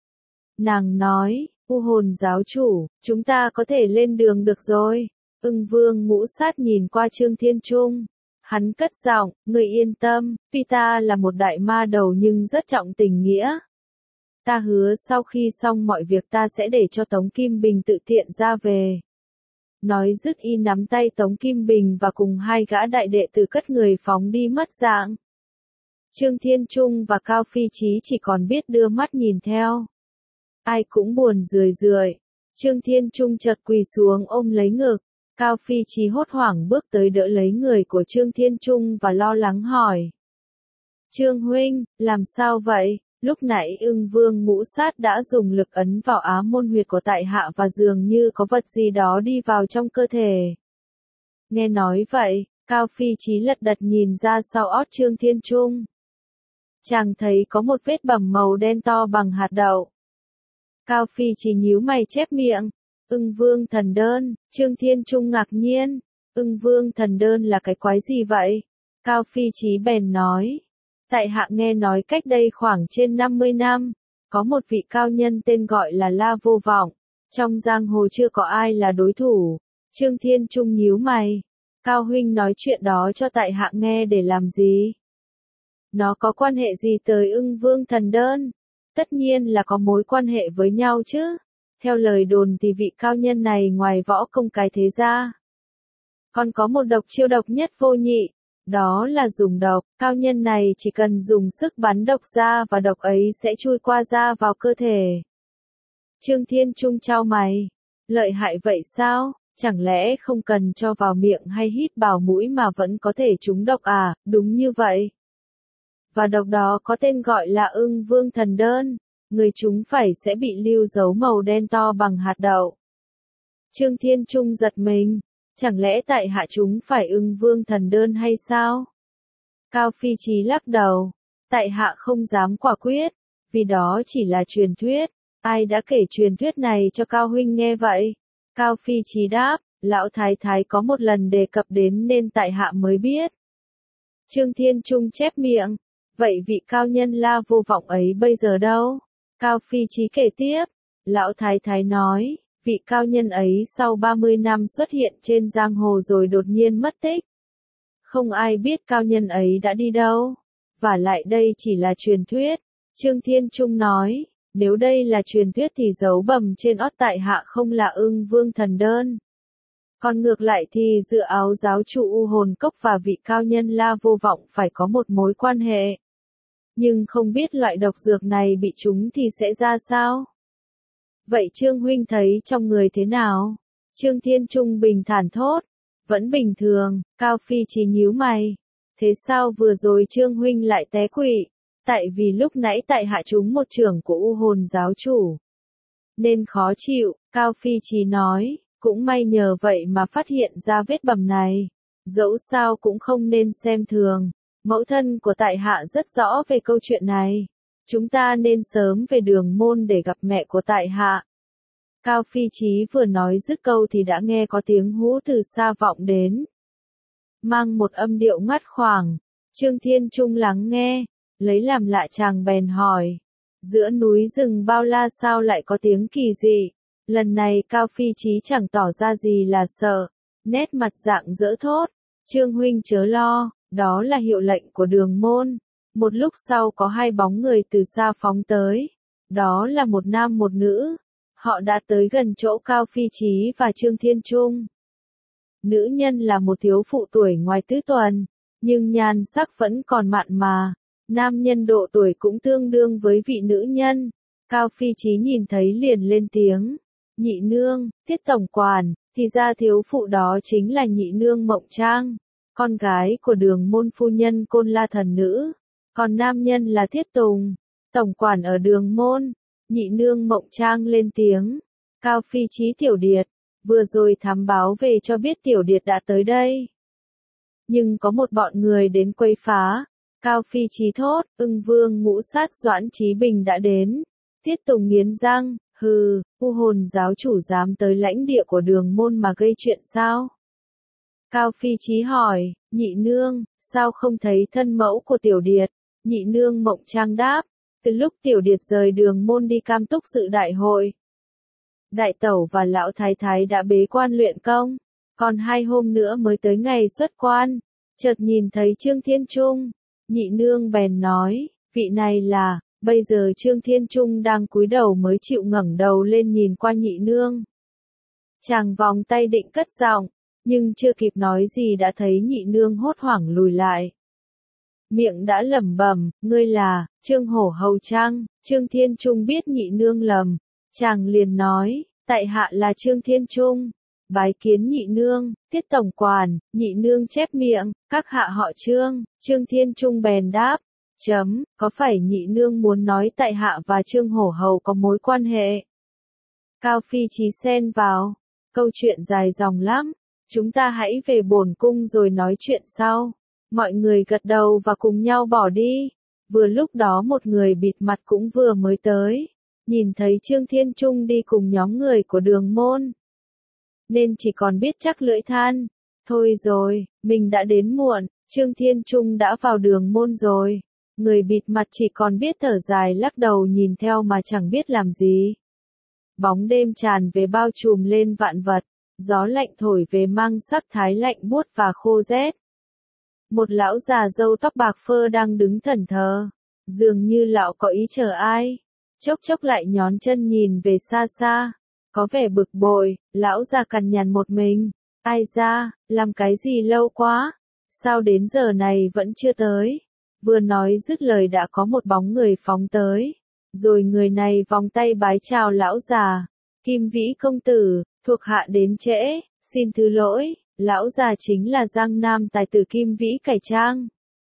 Nàng nói, U Hồn giáo chủ, chúng ta có thể lên đường được rồi. Ưng Vương Ngũ Sát nhìn qua Trương Thiên Trung. Hắn cất giọng, người yên tâm, tuy ta là một đại ma đầu nhưng rất trọng tình nghĩa. Ta hứa sau khi xong mọi việc ta sẽ để cho Tống Kim Bình tự tiện ra về. Nói dứt y nắm tay Tống Kim Bình và cùng hai gã đại đệ tử cất người phóng đi mất dạng. Trương Thiên Trung và Cao Phi Chí chỉ còn biết đưa mắt nhìn theo. Ai cũng buồn rười rượi. Trương Thiên Trung chợt quỳ xuống ôm lấy ngực. Cao Phi Chí hốt hoảng bước tới đỡ lấy người của Trương Thiên Trung và lo lắng hỏi. Trương huynh, làm sao vậy? Lúc nãy Ưng Vương Ngũ Sát đã dùng lực ấn vào á môn huyệt của tại hạ và dường như có vật gì đó đi vào trong cơ thể. Nghe nói vậy, Cao Phi Chí lật đật nhìn ra sau ót Trương Thiên Trung. Chàng thấy có một vết bầm màu đen to bằng hạt đậu. Cao Phi Chí nhíu mày chép miệng. Ưng Vương thần đơn, Trương Thiên Trung ngạc nhiên. Ưng Vương thần đơn là cái quái gì vậy? Cao Phi Chí bèn nói. Tại hạ nghe nói cách đây khoảng trên 50 năm, có một vị cao nhân tên gọi là La Vô Vọng. Trong giang hồ chưa có ai là đối thủ. Trương Thiên Trung nhíu mày. Cao huynh nói chuyện đó cho tại hạ nghe để làm gì? Nó có quan hệ gì tới Ưng Vương thần đơn? Tất nhiên là có mối quan hệ với nhau chứ. Theo lời đồn thì vị cao nhân này ngoài võ công cái thế ra, còn có một độc chiêu độc nhất vô nhị. Đó là dùng độc, cao nhân này chỉ cần dùng sức bắn độc ra và độc ấy sẽ chui qua da vào cơ thể. Trương Thiên Trung chau mày. Lợi hại vậy sao? Chẳng lẽ không cần cho vào miệng hay hít vào mũi mà vẫn có thể trúng độc à? Đúng như vậy. Và độc đó có tên gọi là Ưng Vương thần đơn. Người chúng phải sẽ bị lưu dấu màu đen to bằng hạt đậu. Trương Thiên Trung giật mình. Chẳng lẽ tại hạ chúng phải Ưng Vương thần đơn hay sao? Cao Phi Chí lắc đầu. Tại hạ không dám quả quyết, vì đó chỉ là truyền thuyết. Ai đã kể truyền thuyết này cho Cao huynh nghe vậy? Cao Phi Chí đáp, lão thái thái có một lần đề cập đến nên tại hạ mới biết. Trương Thiên Trung chép miệng. Vậy vị cao nhân La Vô Vọng ấy bây giờ đâu? Cao Phi Chí kể tiếp. Lão thái thái nói. Vị cao nhân ấy sau 30 năm xuất hiện trên giang hồ rồi đột nhiên mất tích. Không ai biết cao nhân ấy đã đi đâu. Và lại đây chỉ là truyền thuyết. Trương Thiên Trung nói, nếu đây là truyền thuyết thì dấu bầm trên ót tại hạ không là Ưng Vương thần đơn. Còn ngược lại thì giữa áo giáo chủ U Hồn Cốc và vị cao nhân La Vô Vọng phải có một mối quan hệ. Nhưng không biết loại độc dược này bị trúng thì sẽ ra sao? Vậy Trương huynh thấy trong người thế nào? Trương Thiên Trung bình thản thốt. Vẫn bình thường. Cao Phi Chí nhíu mày. Thế sao vừa rồi Trương huynh lại té quỵ? Tại vì lúc nãy tại hạ trúng một chưởng của U hồn giáo chủ, nên khó chịu, Cao Phi Chí nói, cũng may nhờ vậy mà phát hiện ra vết bầm này. Dẫu sao cũng không nên xem thường, mẫu thân của tại hạ rất rõ về câu chuyện này. Chúng ta nên sớm về Đường Môn để gặp mẹ của tại hạ. Cao Phi Chí vừa nói dứt câu thì đã nghe có tiếng hú từ xa vọng đến, mang một âm điệu ngắt khoảng. Trương Thiên Trung lắng nghe, lấy làm lạ chàng bèn hỏi, giữa núi rừng bao la sao lại có tiếng kỳ dị? Lần này Cao Phi Chí chẳng tỏ ra gì là sợ, nét mặt rạng rỡ thốt, Trương huynh chớ lo, đó là hiệu lệnh của Đường Môn. Một lúc sau có hai bóng người từ xa phóng tới, đó là một nam một nữ. Họ đã tới gần chỗ Cao Phi Chí và Trương Thiên Trung. Nữ nhân là một thiếu phụ tuổi ngoài tứ tuần, nhưng nhan sắc vẫn còn mặn mà. Nam nhân độ tuổi cũng tương đương với vị nữ nhân. Cao Phi Chí nhìn thấy liền lên tiếng, nhị nương, Tiết tổng quản, thì ra thiếu phụ đó chính là nhị nương Mộng Trang, con gái của Đường Môn phu nhân Côn La thần nữ. Còn nam nhân là Tiết Tùng, tổng quản ở Đường Môn. Nhị nương Mộng Trang lên tiếng, Cao Phi Chí tiểu điệt, vừa rồi thám báo về cho biết tiểu điệt đã tới đây. Nhưng có một bọn người đến quấy phá. Cao Phi Chí thốt, Ưng Vương ngũ sát Doãn Chí Bình đã đến. Tiết Tùng nghiến răng, hừ, U hồn giáo chủ dám tới lãnh địa của Đường Môn mà gây chuyện sao? Cao Phi Chí hỏi, nhị nương, sao không thấy thân mẫu của tiểu điệt? Nhị nương Mộng Trang đáp, từ lúc tiểu điệt rời Đường Môn đi Cam Túc dự đại hội, đại tẩu và lão thái thái đã bế quan luyện công, còn 2 hôm nữa mới tới ngày xuất quan. Chợt nhìn thấy Trương Thiên Trung, nhị nương bèn nói, vị này là, bây giờ Trương Thiên Trung đang cúi đầu mới chịu ngẩng đầu lên nhìn qua nhị nương. Chàng vòng tay định cất giọng, nhưng chưa kịp nói gì đã thấy nhị nương hốt hoảng lùi lại. Miệng đã lẩm bẩm, ngươi là, Trương Hổ Hầu Trang. Trương Thiên Trung biết nhị nương lầm, chàng liền nói, tại hạ là Trương Thiên Trung, bái kiến nhị nương. Tiết tổng quản. Nhị nương chép miệng, các hạ họ Trương. Trương Thiên Trung bèn đáp, có phải nhị nương muốn nói tại hạ và Trương Hổ Hầu có mối quan hệ? Cao Phi Chí xen vào, câu chuyện dài dòng lắm, chúng ta hãy về bổn cung rồi nói chuyện sau. Mọi người gật đầu và cùng nhau bỏ đi. Vừa lúc đó một người bịt mặt cũng vừa mới tới, nhìn thấy Trương Thiên Trung đi cùng nhóm người của Đường Môn, nên chỉ còn biết chắc lưỡi than, thôi rồi, mình đã đến muộn, Trương Thiên Trung đã vào Đường Môn rồi. Người bịt mặt chỉ còn biết thở dài lắc đầu nhìn theo mà chẳng biết làm gì. Bóng đêm tràn về bao trùm lên vạn vật, gió lạnh thổi về mang sắc thái lạnh buốt và khô rét. Một lão già râu tóc bạc phơ đang đứng thẫn thờ, dường như lão có ý chờ ai. Chốc chốc lại nhón chân nhìn về xa xa, có vẻ bực bội. Lão già cằn nhằn một mình, ai ra, làm cái gì lâu quá, sao đến giờ này vẫn chưa tới? Vừa nói dứt lời đã có một bóng người phóng tới, rồi người này vòng tay bái chào lão già. Kim Vĩ công tử, thuộc hạ đến trễ, xin thứ lỗi. Lão già chính là Giang Nam tài tử Kim Vĩ cải trang.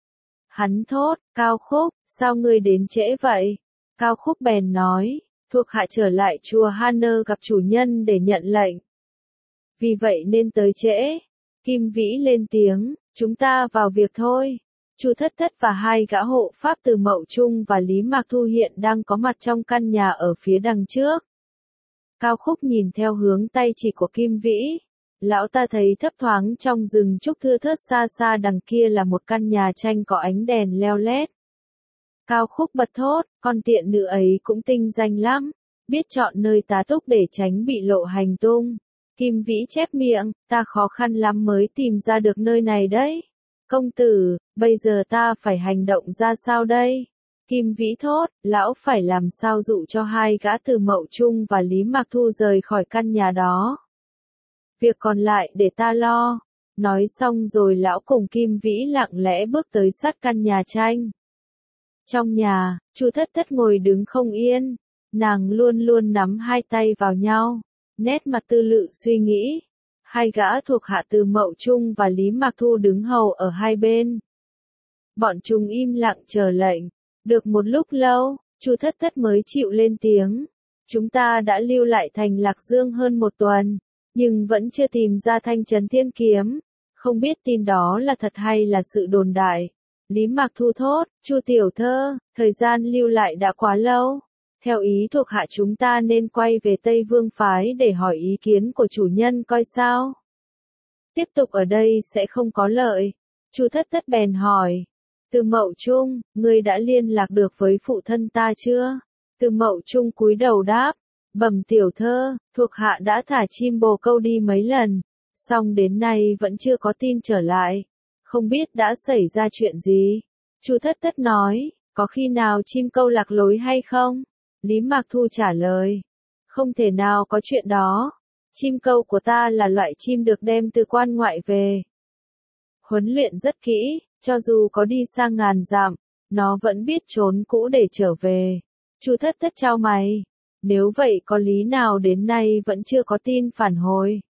Hắn thốt, Cao Khúc, sao ngươi đến trễ vậy? Cao Khúc bèn nói, thuộc hạ trở lại chùa Hanơ gặp chủ nhân để nhận lệnh, vì vậy nên tới trễ. Kim Vĩ lên tiếng, chúng ta vào việc thôi. Chu Thất Thất và 2 gã hộ pháp từ Mậu Trung và Lý Mạc Thu hiện đang có mặt trong căn nhà ở phía đằng trước. Cao Khúc nhìn theo hướng tay chỉ của Kim Vĩ. Lão ta thấy thấp thoáng trong rừng trúc thưa thớt xa xa đằng kia là một căn nhà tranh có ánh đèn leo lét. Cao Khúc bật thốt, con tiện nữ ấy cũng tinh danh lắm, biết chọn nơi tá túc để tránh bị lộ hành tung. Kim Vĩ chép miệng, ta khó khăn lắm mới tìm ra được nơi này đấy. Công tử, bây giờ ta phải hành động ra sao đây? Kim Vĩ thốt, lão phải làm sao dụ cho 2 gã từ Mậu Trung và Lý Mạc Thu rời khỏi căn nhà đó. Việc còn lại để ta lo. Nói xong rồi lão cùng Kim Vĩ lặng lẽ bước tới sát căn nhà tranh. Trong nhà, Chu Thất Thất ngồi đứng không yên, nàng luôn luôn nắm 2 tay vào nhau, nét mặt tư lự suy nghĩ. 2 gã thuộc hạ từ Mậu Trung và Lý Mạc Thu đứng hầu ở hai bên. Bọn chúng im lặng chờ lệnh. Được một lúc lâu, Chu Thất Thất mới chịu lên tiếng. Chúng ta đã lưu lại thành Lạc Dương hơn một tuần, nhưng vẫn chưa tìm ra thanh trấn thiên kiếm. Không biết tin đó là thật hay là sự đồn đại. Lý Mạc Thu thốt, Chu tiểu thơ, thời gian lưu lại đã quá lâu. Theo ý thuộc hạ chúng ta nên quay về Tây Vương phái để hỏi ý kiến của chủ nhân coi sao. Tiếp tục ở đây sẽ không có lợi. Chu Thất Thất bèn hỏi. Từ Mậu Trung, ngươi đã liên lạc được với phụ thân ta chưa? Từ Mậu Trung cúi đầu đáp. Bẩm tiểu thơ, thuộc hạ đã thả chim bồ câu đi mấy lần, song đến nay vẫn chưa có tin trở lại. Không biết đã xảy ra chuyện gì? Chu Thất Thất nói, có khi nào chim câu lạc lối hay không? Lý Mạc Thu trả lời, không thể nào có chuyện đó. Chim câu của ta là loại chim được đem từ quan ngoại về. Huấn luyện rất kỹ, cho dù có đi sang ngàn dặm, nó vẫn biết trốn cũ để trở về. Chu Thất Thất chau mày, nếu vậy có lý nào đến nay vẫn chưa có tin phản hồi?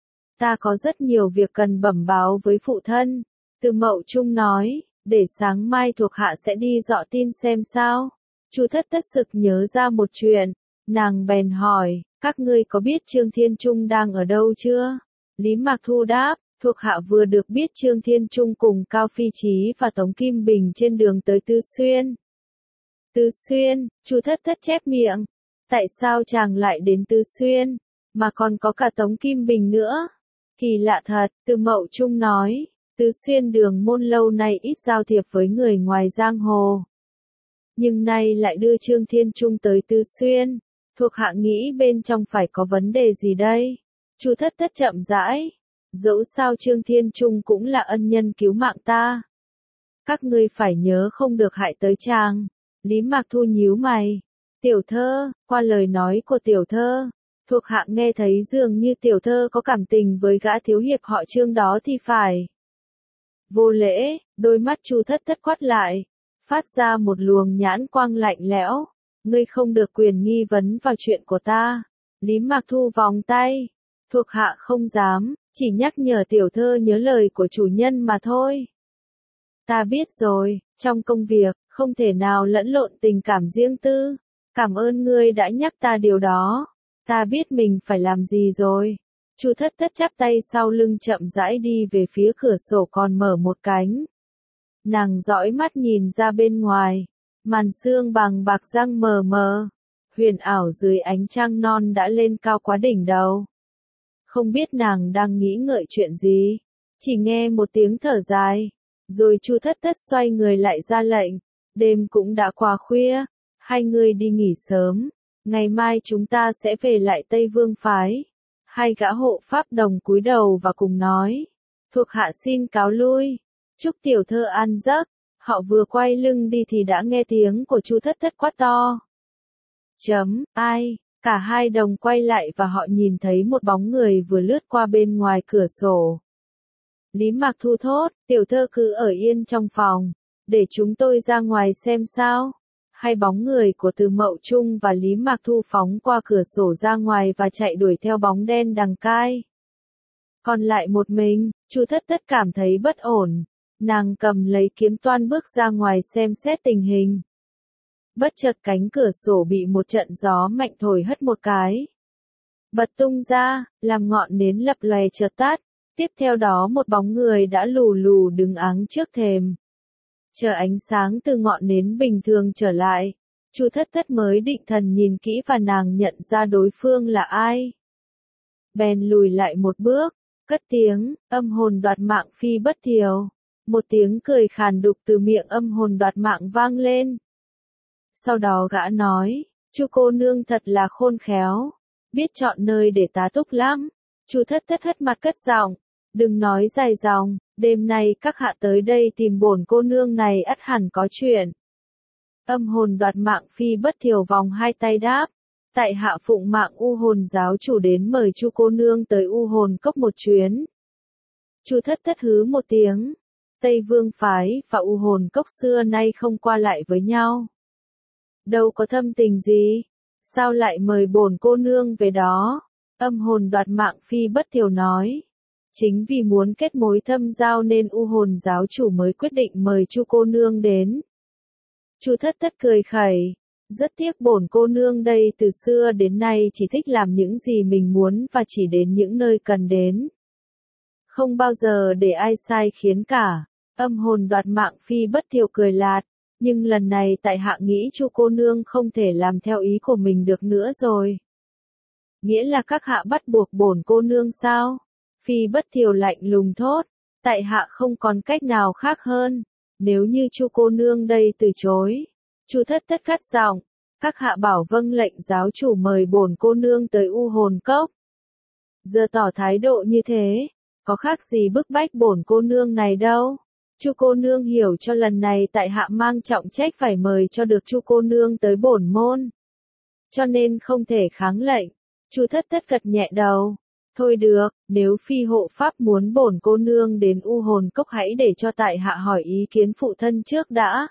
Ta có rất nhiều việc cần bẩm báo với phụ thân. Từ Mậu Trung nói, để sáng mai thuộc hạ sẽ đi dọ tin xem sao. Chu Thất Thất sực nhớ ra một chuyện, nàng bèn hỏi, các ngươi có biết Trương Thiên Trung đang ở đâu chưa? Lý Mạc Thu đáp, thuộc hạ vừa được biết Trương Thiên Trung cùng Cao Phi Chí và Tống Kim Bình trên đường tới Tứ Xuyên. Tứ Xuyên, Chu Thất Thất chép miệng, tại sao chàng lại đến Tứ Xuyên, mà còn có cả Tống Kim Bình nữa? Kỳ lạ thật, Từ Mậu Trung nói, Tứ Xuyên Đường Môn lâu nay ít giao thiệp với người ngoài giang hồ. Nhưng nay lại đưa Trương Thiên Trung tới Tứ Xuyên, thuộc hạ nghĩ bên trong phải có vấn đề gì đây? Chu Thất Thất chậm rãi, dẫu sao Trương Thiên Trung cũng là ân nhân cứu mạng ta. Các ngươi phải nhớ không được hại tới chàng. Lý Mạc Thu nhíu mày. Tiểu thơ, qua lời nói của tiểu thơ, thuộc hạ nghe thấy dường như tiểu thơ có cảm tình với gã thiếu hiệp họ Trương đó thì phải. Vô lễ, đôi mắt Chu Thất Thất quát lại, phát ra một luồng nhãn quang lạnh lẽo. Ngươi không được quyền nghi vấn vào chuyện của ta. Lý Mạc Thu vòng tay. Thuộc hạ không dám, chỉ nhắc nhở tiểu thơ nhớ lời của chủ nhân mà thôi. Ta biết rồi, trong công việc, không thể nào lẫn lộn tình cảm riêng tư. Cảm ơn ngươi đã nhắc ta điều đó. Ta biết mình phải làm gì rồi. Chu Thất Thất chắp tay sau lưng chậm rãi đi về phía cửa sổ còn mở một cánh. Nàng dõi mắt nhìn ra bên ngoài. Màn sương bằng bạc răng mờ mờ. Huyền ảo dưới ánh trăng non đã lên cao quá đỉnh đầu. Không biết nàng đang nghĩ ngợi chuyện gì. Chỉ nghe một tiếng thở dài. Rồi Chu Thất Thất xoay người lại ra lệnh. Đêm cũng đã qua khuya. Hai người đi nghỉ sớm. Ngày mai chúng ta sẽ về lại Tây Vương phái. Hai gã hộ pháp đồng cúi đầu và cùng nói. Thuộc hạ xin cáo lui. Chúc tiểu thơ an giấc. Họ vừa quay lưng đi thì đã nghe tiếng của Chu Thất Thất quát to. Ai? Cả hai đồng quay lại và họ nhìn thấy một bóng người vừa lướt qua bên ngoài cửa sổ. Lý Mạc Thu thốt, tiểu thơ cứ ở yên trong phòng, để chúng tôi ra ngoài xem sao. Hai bóng người của Từ Mậu Trung và Lý Mạc Thu phóng qua cửa sổ ra ngoài và chạy đuổi theo bóng đen đằng cai. Còn lại một mình, Chu Thất Thất cảm thấy bất ổn. Nàng cầm lấy kiếm toan bước ra ngoài xem xét tình hình. Bất chợt cánh cửa sổ bị một trận gió mạnh thổi hất một cái. Bật tung ra, làm ngọn nến lập lòe chợt tắt. Tiếp theo đó một bóng người đã lù lù đứng áng trước thềm. Chờ ánh sáng từ ngọn nến bình thường trở lại, Chu Thất Thất mới định thần nhìn kỹ và nàng nhận ra đối phương là ai. Bèn lùi lại một bước, cất tiếng, âm hồn đoạt mạng phi bất thiều. Một tiếng cười khàn đục từ miệng âm hồn đoạt mạng vang lên. Sau đó gã nói, Chu cô nương thật là khôn khéo, biết chọn nơi để tá túc lắm. Chu Thất Thất hất mặt cất giọng, đừng nói dài dòng, đêm nay các hạ tới đây tìm bổn cô nương này ắt hẳn có chuyện. Âm hồn đoạt mạng phi bất thiều vòng hai tay đáp, tại hạ phụng mạng U hồn giáo chủ đến mời Chu cô nương tới U hồn cốc một chuyến. Chu Thất Thất hứ một tiếng, Tây Vương phái và U hồn cốc xưa nay không qua lại với nhau. Đâu có thâm tình gì, sao lại mời bổn cô nương về đó? Âm hồn đoạt mạng phi bất thiều nói. Chính vì muốn kết mối thâm giao nên U hồn giáo chủ mới quyết định mời Chu cô nương đến. Chu Thất Thất cười khẩy, rất tiếc bổn cô nương đây từ xưa đến nay chỉ thích làm những gì mình muốn và chỉ đến những nơi cần đến. Không bao giờ để ai sai khiến cả. Âm hồn đoạt mạng Phi Bất Thiều cười lạt, nhưng lần này tại hạ nghĩ Chu cô nương không thể làm theo ý của mình được nữa rồi. Nghĩa là các hạ bắt buộc bổn cô nương sao? Phi Bất Thiều lạnh lùng thốt, tại hạ không còn cách nào khác hơn, nếu như Chu cô nương đây từ chối. Chu Thất Thất cắt giọng, các hạ bảo vâng lệnh giáo chủ mời bổn cô nương tới U Hồn Cốc. Giờ tỏ thái độ như thế, có khác gì bức bách bổn cô nương này đâu. Chu cô nương hiểu cho lần này tại hạ mang trọng trách phải mời cho được Chu cô nương tới bổn môn, cho nên không thể kháng lệnh. Chu Thất Thất gật nhẹ đầu. Thôi được, nếu phi hộ pháp muốn bổn cô nương đến U Hồn Cốc hãy để cho tại hạ hỏi ý kiến phụ thân trước đã.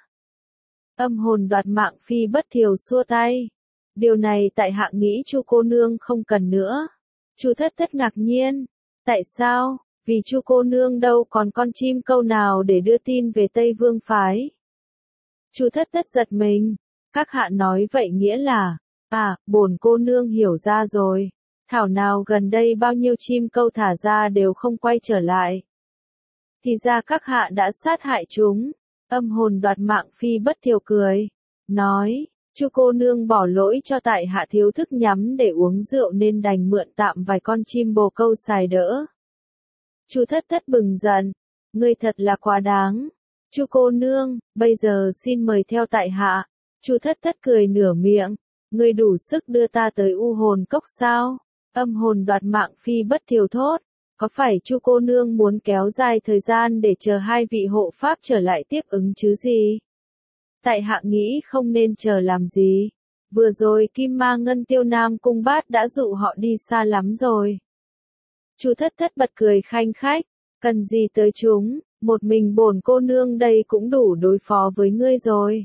Âm hồn đoạt mạng Phi Bất Thiều xua tay. Điều này tại hạ nghĩ Chu cô nương không cần nữa. Chu Thất Thất ngạc nhiên. Tại sao? Vì Chu cô nương đâu còn con chim câu nào để đưa tin về Tây Vương phái. Chu Thất Thất giật mình. Các hạ nói vậy nghĩa là, bổn cô nương hiểu ra rồi. Thảo nào gần đây bao nhiêu chim câu thả ra đều không quay trở lại. Thì ra các hạ đã sát hại chúng. Âm hồn đoạt mạng Phi Bất Thiều cười. Nói, Chu cô nương bỏ lỗi cho tại hạ thiếu thức nhắm để uống rượu nên đành mượn tạm vài con chim bồ câu xài đỡ. Chu Thất Thất bừng giận. Ngươi thật là quá đáng. Chu cô nương, bây giờ xin mời theo tại hạ. Chu Thất Thất cười nửa miệng. Ngươi đủ sức đưa ta tới U Hồn Cốc sao? Âm hồn đoạt mạng Phi Bất Thiều thốt. Có phải Chu cô nương muốn kéo dài thời gian để chờ hai vị hộ pháp trở lại tiếp ứng chứ gì? Tại hạ nghĩ không nên chờ làm gì. Vừa rồi Kim Ma Ngân Tiêu Nam Cung Bát đã dụ họ đi xa lắm rồi. Chu Thất Thất bật cười khanh khách. Cần gì tới chúng, một mình bổn cô nương đây cũng đủ đối phó với ngươi rồi.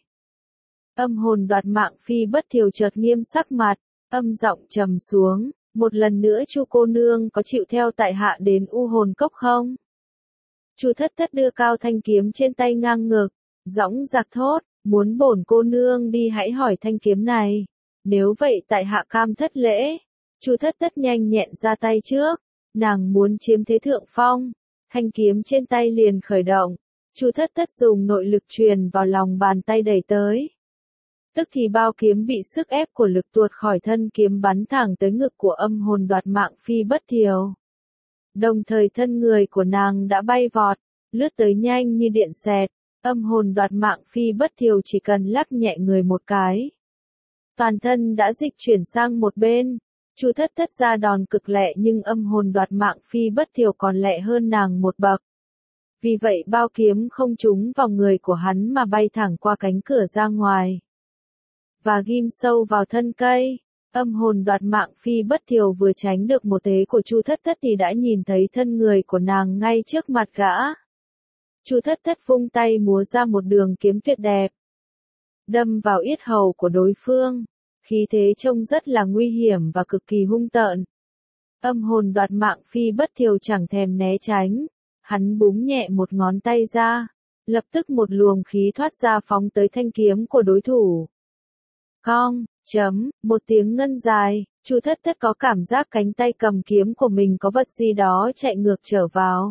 Âm hồn đoạt mạng Phi Bất Thiều chợt nghiêm sắc mặt, âm giọng trầm xuống. Một lần nữa Chu cô nương có chịu theo tại hạ đến U Hồn Cốc không? Chu Thất Thất đưa cao thanh kiếm trên tay ngang ngực, dõng dạc thốt, muốn bổn cô nương đi hãy hỏi thanh kiếm này. Nếu vậy tại hạ cam thất lễ. Chu Thất Thất nhanh nhẹn ra tay trước, nàng muốn chiếm thế thượng phong. Thanh kiếm trên tay liền khởi động, Chu Thất Thất dùng nội lực truyền vào lòng bàn tay đẩy tới. Tức thì bao kiếm bị sức ép của lực tuột khỏi thân kiếm bắn thẳng tới ngực của âm hồn đoạt mạng Phi Bất Thiều. Đồng thời thân người của nàng đã bay vọt, lướt tới nhanh như điện xẹt, âm hồn đoạt mạng Phi Bất Thiều chỉ cần lắc nhẹ người một cái. Toàn thân đã dịch chuyển sang một bên, Chu Thất Thất ra đòn cực lẹ nhưng âm hồn đoạt mạng Phi Bất Thiều còn lẹ hơn nàng một bậc. Vì vậy bao kiếm không trúng vào người của hắn mà bay thẳng qua cánh cửa ra ngoài. Và ghim sâu vào thân cây. Âm hồn đoạt mạng Phi Bất Thiều vừa tránh được một thế của Chu Thất Thất thì đã nhìn thấy thân người của nàng ngay trước mặt gã. Chu Thất Thất vung tay múa ra một đường kiếm tuyệt đẹp, đâm vào yết hầu của đối phương. Khí thế trông rất là nguy hiểm và cực kỳ hung tợn. Âm hồn đoạt mạng Phi Bất Thiều chẳng thèm né tránh, hắn búng nhẹ một ngón tay ra, lập tức một luồng khí thoát ra phóng tới thanh kiếm của đối thủ. Cong, một tiếng ngân dài, Chu Thất Thất có cảm giác cánh tay cầm kiếm của mình có vật gì đó chạy ngược trở vào.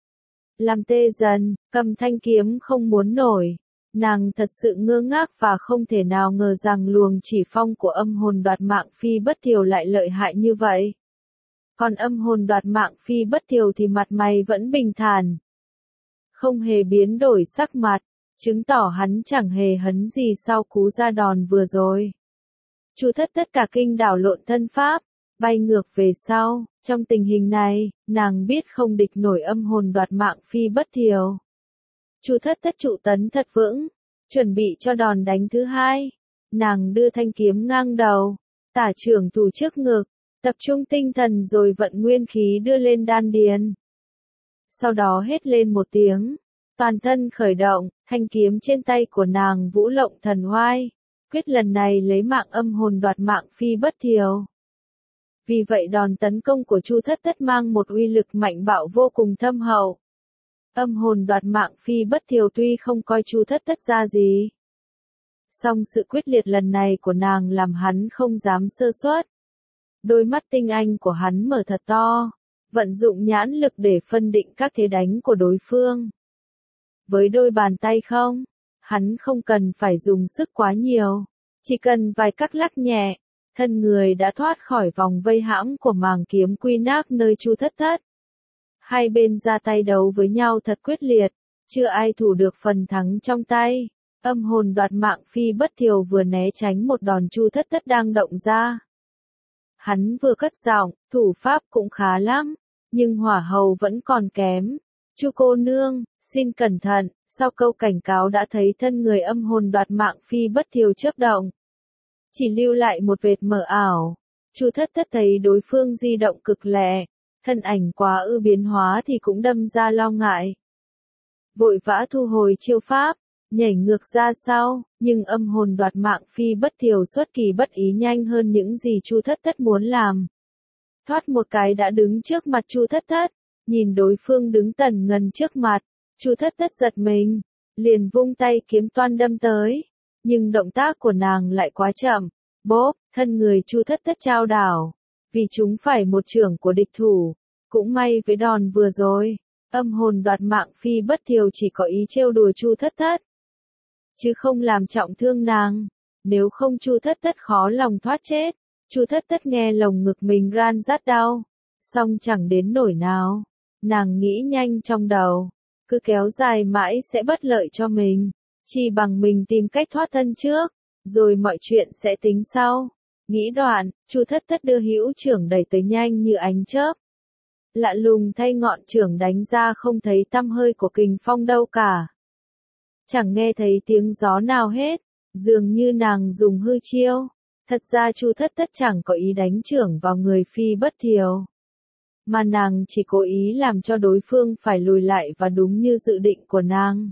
Làm tê dần, cầm thanh kiếm không muốn nổi. Nàng thật sự ngơ ngác và không thể nào ngờ rằng luồng chỉ phong của âm hồn đoạt mạng Phi Bất Thiều lại lợi hại như vậy. Còn âm hồn đoạt mạng Phi Bất Thiều thì mặt mày vẫn bình thản, không hề biến đổi sắc mặt, chứng tỏ hắn chẳng hề hấn gì sau cú ra đòn vừa rồi. Chu Thất Thất cả kinh đảo lộn thân pháp, bay ngược về sau. Trong tình hình này, nàng biết không địch nổi âm hồn đoạt mạng Phi Bất Thiều. Chu Thất Thất trụ tấn thật vững, chuẩn bị cho đòn đánh thứ hai. Nàng đưa thanh kiếm ngang đầu, tả trưởng thủ trước ngực, tập trung tinh thần rồi vận nguyên khí đưa lên đan điền. Sau đó hét lên một tiếng, toàn thân khởi động, thanh kiếm trên tay của nàng vũ lộng thần hoai, quyết lần này lấy mạng âm hồn đoạt mạng Phi Bất Thiều. Vì vậy đòn tấn công của Chu Thất Thất mang một uy lực mạnh bạo vô cùng thâm hậu. Âm hồn đoạt mạng Phi Bất Thiều tuy không coi Chu Thất Thất ra gì, Song sự quyết liệt lần này của nàng làm hắn không dám sơ suất. Đôi mắt tinh anh của hắn mở thật to, vận dụng nhãn lực để phân định các thế đánh của đối phương. Với đôi bàn tay không, hắn không cần phải dùng sức quá nhiều, chỉ cần vài cắc lắc nhẹ, thân người đã thoát khỏi vòng vây hãm của màng kiếm quy nác nơi Chu Thất Thất. Hai bên ra tay đấu với nhau thật quyết liệt, chưa ai thủ được phần thắng trong tay. Âm hồn đoạt mạng Phi Bất Thiều vừa né tránh một đòn Chu Thất Thất đang động ra. Hắn vừa cất giọng, thủ pháp cũng khá lắm, nhưng hỏa hầu vẫn còn kém. Chu cô nương, xin cẩn thận. Sau câu cảnh cáo đã thấy thân người âm hồn đoạt mạng Phi Bất Thiều chớp động, chỉ lưu lại một vệt mờ ảo. Chu Thất Thất thấy đối phương di động cực lẹ, thân ảnh quá ư biến hóa thì cũng đâm ra lo ngại. Vội vã thu hồi chiêu pháp, nhảy ngược ra sau, nhưng âm hồn đoạt mạng Phi Bất Thiều xuất kỳ bất ý nhanh hơn những gì Chu Thất Thất muốn làm. Thoát một cái đã đứng trước mặt Chu Thất Thất, nhìn đối phương đứng tần ngần trước mặt, Chu Thất Thất giật mình, liền vung tay kiếm toan đâm tới, nhưng động tác của nàng lại quá chậm. Bốp, thân người Chu Thất Thất chao đảo, vì chúng phải một chưởng của địch thủ. Cũng may với đòn vừa rồi, âm hồn đoạt mạng Phi Bất Thiều chỉ có ý trêu đùa Chu Thất Thất, chứ không làm trọng thương nàng. Nếu không Chu Thất Thất khó lòng thoát chết. Chu Thất Thất nghe lồng ngực mình ran rát đau, song chẳng đến nỗi nào. Nàng nghĩ nhanh trong đầu, cứ kéo dài mãi sẽ bất lợi cho mình, chỉ bằng mình tìm cách thoát thân trước, rồi mọi chuyện sẽ tính sau. Nghĩ đoạn, Chu Thất Thất đưa hữu chưởng đẩy tới nhanh như ánh chớp. Lạ lùng thay ngọn chưởng đánh ra không thấy tăm hơi của kình phong đâu cả. Chẳng nghe thấy tiếng gió nào hết, dường như nàng dùng hư chiêu. Thật ra Chu Thất Thất chẳng có ý đánh chưởng vào người Phi Bất Thiều, mà nàng chỉ cố ý làm cho đối phương phải lùi lại và đúng như dự định của nàng.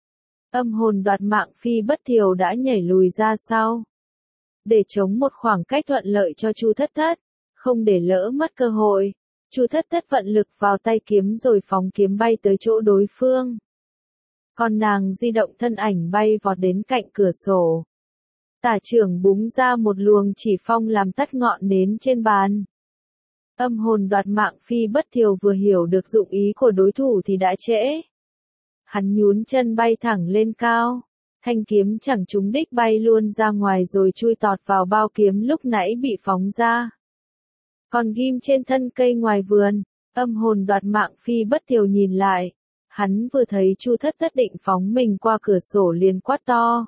Âm hồn đoạt mạng Phi Bất Thiều đã nhảy lùi ra sau, để chống một khoảng cách thuận lợi cho Chu Thất Thất, không để lỡ mất cơ hội. Chu Thất Thất vận lực vào tay kiếm rồi phóng kiếm bay tới chỗ đối phương. Còn nàng di động thân ảnh bay vọt đến cạnh cửa sổ. Tả chưởng búng ra một luồng chỉ phong làm tắt ngọn nến trên bàn. Âm hồn đoạt mạng Phi Bất Thiều vừa hiểu được dụng ý của đối thủ thì đã trễ. Hắn nhún chân bay thẳng lên cao. Thanh kiếm chẳng trúng đích bay luôn ra ngoài rồi chui tọt vào bao kiếm lúc nãy bị phóng ra. Còn ghim trên thân cây ngoài vườn, âm hồn đoạt mạng Phi Bất Thiều nhìn lại. Hắn vừa thấy Chu Thất Thất định phóng mình qua cửa sổ liền quát to.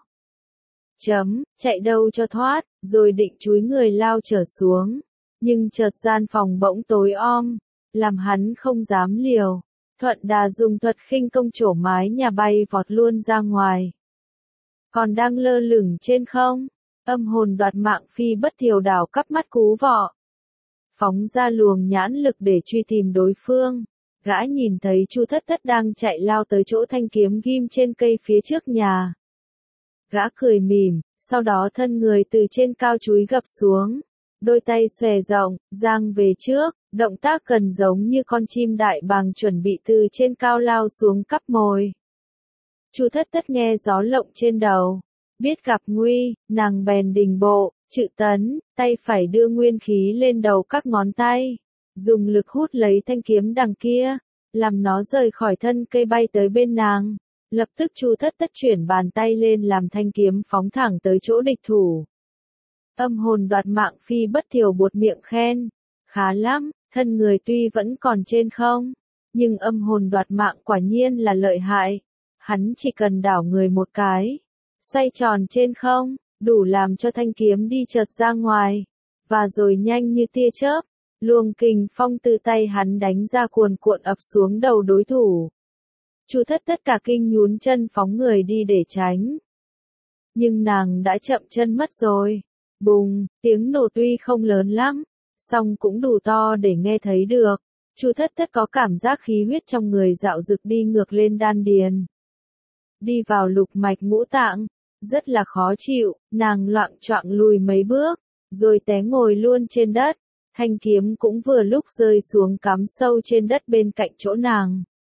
Chạy đâu cho thoát, rồi định chúi người lao trở xuống. Nhưng chợt gian phòng bỗng tối om, làm hắn không dám liều. Thuận đà dùng thuật khinh công trổ mái nhà bay vọt luôn ra ngoài. Còn đang lơ lửng trên không, âm hồn đoạt mạng Phi Bất Thiều đảo cắp mắt cú vọ. Phóng ra luồng nhãn lực để truy tìm đối phương. Gã nhìn thấy Chu Thất Thất đang chạy lao tới chỗ thanh kiếm ghim trên cây phía trước nhà. Gã cười mỉm, sau đó thân người từ trên cao chúi gập xuống. Đôi tay xòe rộng, giang về trước, động tác gần giống như con chim đại bàng chuẩn bị từ trên cao lao xuống cắp mồi. Chu Thất Thất nghe gió lộng trên đầu, biết gặp nguy, nàng bèn đình bộ, chự tấn, tay phải đưa nguyên khí lên đầu các ngón tay, dùng lực hút lấy thanh kiếm đằng kia, làm nó rời khỏi thân cây bay tới bên nàng. Lập tức Chu Thất Thất chuyển bàn tay lên làm thanh kiếm phóng thẳng tới chỗ địch thủ. Âm hồn đoạt mạng Phi Bất Thiều buột miệng khen, khá lắm, thân người tuy vẫn còn trên không, nhưng âm hồn đoạt mạng quả nhiên là lợi hại. Hắn chỉ cần đảo người một cái, xoay tròn trên không, đủ làm cho thanh kiếm đi chợt ra ngoài, và rồi nhanh như tia chớp, luồng kình phong từ tay hắn đánh ra cuồn cuộn ập xuống đầu đối thủ. Chu Thất Thất cả kinh nhún chân phóng người đi để tránh. Nhưng nàng đã chậm chân mất rồi. Bùng, tiếng nổ tuy không lớn lắm, song cũng đủ to để nghe thấy được. Chu Thất Thất có cảm giác khí huyết trong người dạo dực đi ngược lên đan điền, đi vào lục mạch ngũ tạng, rất là khó chịu. Nàng loạng choạng lùi mấy bước, rồi té ngồi luôn trên đất. Thanh kiếm cũng vừa lúc rơi xuống cắm sâu trên đất bên cạnh chỗ nàng.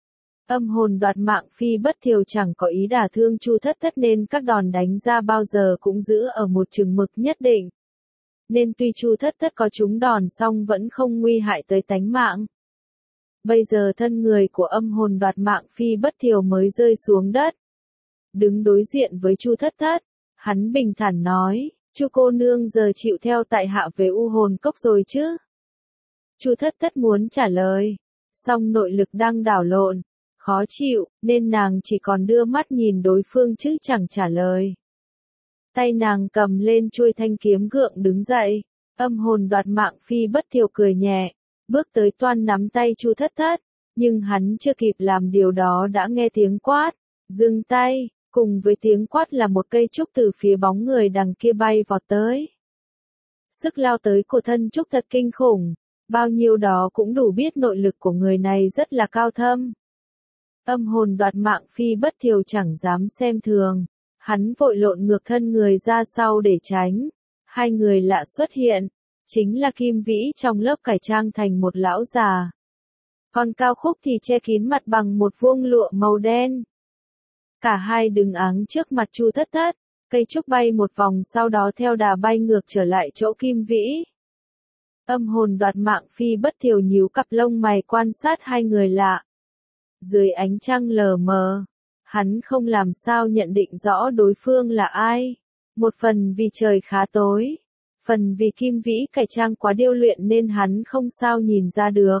Âm hồn đoạt mạng Phi Bất Thiều chẳng có ý đả thương Chu Thất Thất nên các đòn đánh ra bao giờ cũng giữ ở một chừng mực nhất định. Nên tuy Chu Thất Thất có trúng đòn song vẫn không nguy hại tới tánh mạng. Bây giờ thân người của âm hồn đoạt mạng Phi Bất Thiều mới rơi xuống đất. Đứng đối diện với Chu Thất Thất, hắn bình thản nói, Chu cô nương giờ chịu theo tại hạ về U Hồn Cốc rồi chứ? Chu Thất Thất muốn trả lời, song nội lực đang đảo lộn, khó chịu, nên nàng chỉ còn đưa mắt nhìn đối phương chứ chẳng trả lời. Tay nàng cầm lên chuôi thanh kiếm gượng đứng dậy, âm hồn đoạt mạng Phi Bất Thiều cười nhẹ, bước tới toan nắm tay Chu Thất Thất, nhưng hắn chưa kịp làm điều đó đã nghe tiếng quát, dừng tay, cùng với tiếng quát là một cây trúc từ phía bóng người đằng kia bay vọt tới. Sức lao tới của thân trúc thật kinh khủng, bao nhiêu đó cũng đủ biết nội lực của người này rất là cao thâm. Âm hồn đoạt mạng Phi Bất Thiều chẳng dám xem thường, hắn vội lộn ngược thân người ra sau để tránh. Hai người lạ xuất hiện, chính là Kim Vĩ trong lớp cải trang thành một lão già. Còn Cao Khúc thì che kín mặt bằng một vuông lụa màu đen. Cả hai đứng áng trước mặt Chu Thất Thất, cây trúc bay một vòng sau đó theo đà bay ngược trở lại chỗ Kim Vĩ. Âm hồn đoạt mạng Phi Bất Thiều nhíu cặp lông mày quan sát hai người lạ. Dưới ánh trăng lờ mờ, hắn không làm sao nhận định rõ đối phương là ai. Một phần vì trời khá tối, phần vì Kim Vĩ cải trang quá điêu luyện nên hắn không sao nhìn ra được.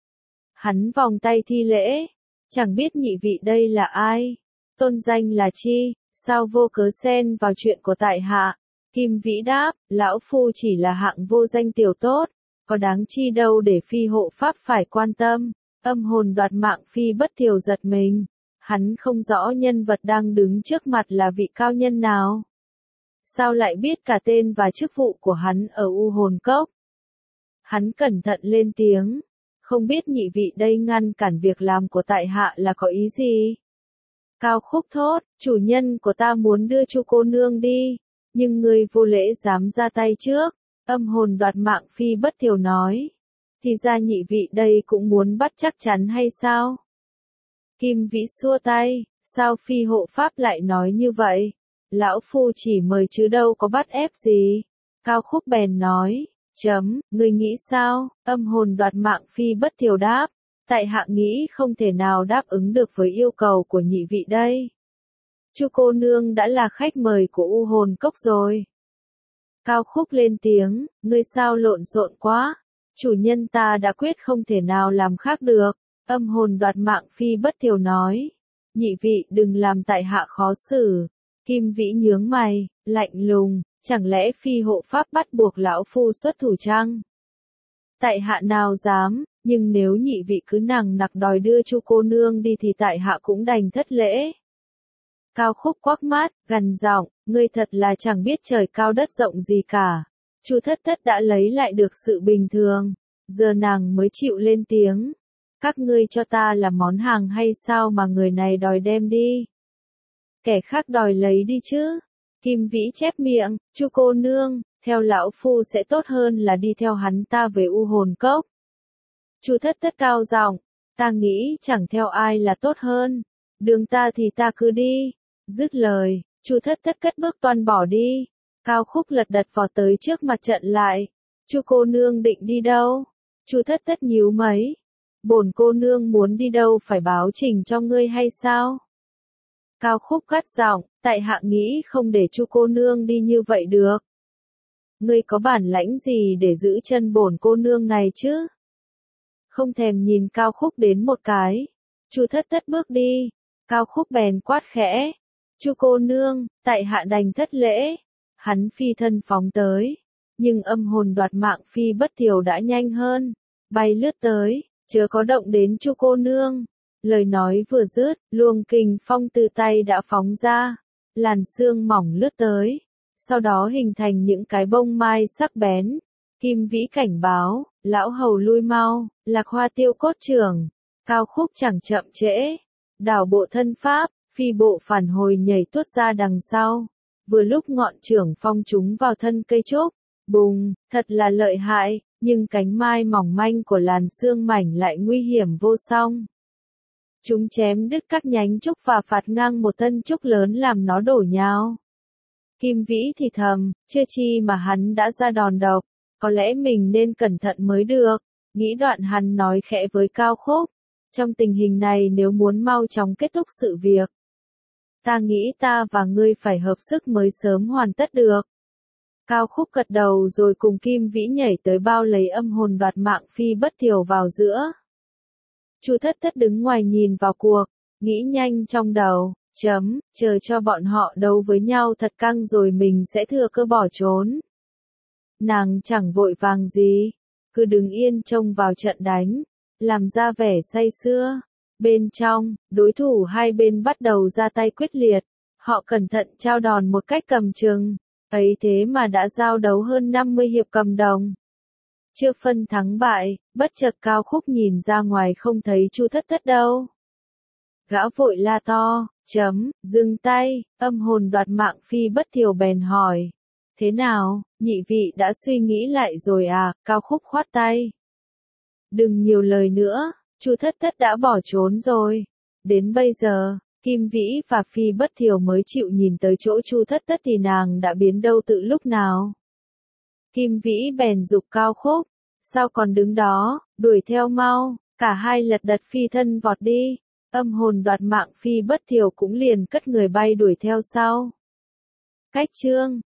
Hắn vòng tay thi lễ, chẳng biết nhị vị đây là ai, tôn danh là chi, sao vô cớ xen vào chuyện của tại hạ. Kim Vĩ đáp, lão phu chỉ là hạng vô danh tiểu tốt, có đáng chi đâu để phi hộ pháp phải quan tâm. Âm hồn đoạt mạng Phi Bất Thiều giật mình, hắn không rõ nhân vật đang đứng trước mặt là vị cao nhân nào. Sao lại biết cả tên và chức vụ của hắn ở U Hồn Cốc? Hắn cẩn thận lên tiếng, không biết nhị vị đây ngăn cản việc làm của tại hạ là có ý gì? Cao Khúc thốt, chủ nhân của ta muốn đưa Chu cô nương đi, nhưng ngươi vô lễ dám ra tay trước. Âm hồn đoạt mạng Phi Bất Thiều nói, thì ra nhị vị đây cũng muốn bắt chắc chắn hay sao? Kim Vĩ xua tay, sao Phi hộ pháp lại nói như vậy? Lão phu chỉ mời chứ đâu có bắt ép gì. Cao Khúc bèn nói, ngươi nghĩ sao? Âm hồn đoạt mạng Phi Bất Thiều đáp, tại hạ nghĩ không thể nào đáp ứng được với yêu cầu của nhị vị đây. Chu cô nương đã là khách mời của U Hồn Cốc rồi. Cao Khúc lên tiếng, ngươi sao lộn xộn quá, chủ nhân ta đã quyết không thể nào làm khác được. Âm hồn đoạt mạng Phi Bất Thiều nói, nhị vị đừng làm tại hạ khó xử. Kim Vĩ nhướng mày, lạnh lùng, chẳng lẽ Phi hộ pháp bắt buộc lão phu xuất thủ chăng? Tại hạ nào dám, nhưng nếu nhị vị cứ nằng nặc đòi đưa Chu cô nương đi thì tại hạ cũng đành thất lễ. Cao Khúc quắc mắt, gằn giọng, ngươi thật là chẳng biết trời cao đất rộng gì cả. Chu Thất Thất đã lấy lại được sự bình thường, giờ nàng mới chịu lên tiếng. Các ngươi cho ta là món hàng hay sao mà người này đòi đem đi? Kẻ khác đòi lấy đi chứ? Kim Vĩ chép miệng, Chu cô nương, theo lão phu sẽ tốt hơn là đi theo hắn ta về U Hồn Cốc. Chu Thất Thất cao giọng, ta nghĩ chẳng theo ai là tốt hơn. Đường ta thì ta cứ đi. Dứt lời, Chu Thất Thất cất bước toan bỏ đi. Cao Khúc lật đật vọt tới trước mặt trận lại. Chu cô nương định đi đâu? Chu Thất Thất nhíu mày. Bổn cô nương muốn đi đâu phải báo trình cho ngươi hay sao? Cao Khúc gắt giọng, tại hạ nghĩ không để Chu cô nương đi như vậy được. Ngươi có bản lãnh gì để giữ chân bổn cô nương này chứ? Không thèm nhìn Cao Khúc đến một cái. Chu Thất Thất bước đi. Cao Khúc bèn quát khẽ. Chu cô nương, tại hạ đành thất lễ. Hắn phi thân phóng tới. Nhưng âm hồn đoạt mạng Phi Bất Thiều đã nhanh hơn. Bay lướt tới, chớ có động đến Chu cô nương. Lời nói vừa dứt, luồng kình phong từ tay đã phóng ra. Làn sương mỏng lướt tới. Sau đó hình thành những cái bông mai sắc bén. Kim Vĩ cảnh báo, lão hầu lui mau, Lạc Hoa Tiêu Cốt trưởng. Cao Khúc chẳng chậm trễ. Đảo bộ thân pháp, phi bộ phản hồi nhảy tuốt ra đằng sau. Vừa lúc ngọn trưởng phong trúng vào thân cây trúc. Bùng, thật là lợi hại, nhưng cánh mai mỏng manh của làn sương mảnh lại nguy hiểm vô song. Chúng chém đứt các nhánh trúc và phạt ngang một thân trúc lớn làm nó đổ nhào. Kim Vĩ thì thầm, chưa chi mà hắn đã ra đòn độc, có lẽ mình nên cẩn thận mới được. Nghĩ đoạn hắn nói khẽ với Cao Khúc, trong tình hình này nếu muốn mau chóng kết thúc sự việc, ta nghĩ ta và ngươi phải hợp sức mới sớm hoàn tất được. Cao Khúc gật đầu rồi cùng Kim Vĩ nhảy tới bao lấy âm hồn đoạt mạng Phi Bất Thiểu vào giữa. Chu Thất Thất đứng ngoài nhìn vào cuộc, nghĩ nhanh trong đầu, chờ cho bọn họ đấu với nhau thật căng rồi mình sẽ thừa cơ bỏ trốn. Nàng chẳng vội vàng gì, cứ đứng yên trông vào trận đánh, làm ra vẻ say sưa. Bên trong, đối thủ hai bên bắt đầu ra tay quyết liệt, họ cẩn thận trao đòn một cách cầm chừng, ấy thế mà đã giao đấu hơn 50 hiệp cầm đồng. Chưa phân thắng bại, bất chợt Cao Khúc nhìn ra ngoài không thấy Chu Thất Thất đâu. Gã vội la to, dừng tay, âm hồn đoạt mạng Phi Bất Thiểu bèn hỏi. Thế nào, nhị vị đã suy nghĩ lại rồi à? Cao Khúc khoát tay. Đừng nhiều lời nữa, Chu Thất Thất đã bỏ trốn rồi. Đến bây giờ, Kim Vĩ và Phi Bất Thiểu mới chịu nhìn tới chỗ Chu Thất Thất thì nàng đã biến đâu tự lúc nào. Kim Vĩ bèn giục Cao Khúc, sao còn đứng đó, đuổi theo mau, cả hai lật đật phi thân vọt đi. Âm hồn đoạt mạng Phi Bất Thiểu cũng liền cất người bay đuổi theo sau. Cách chương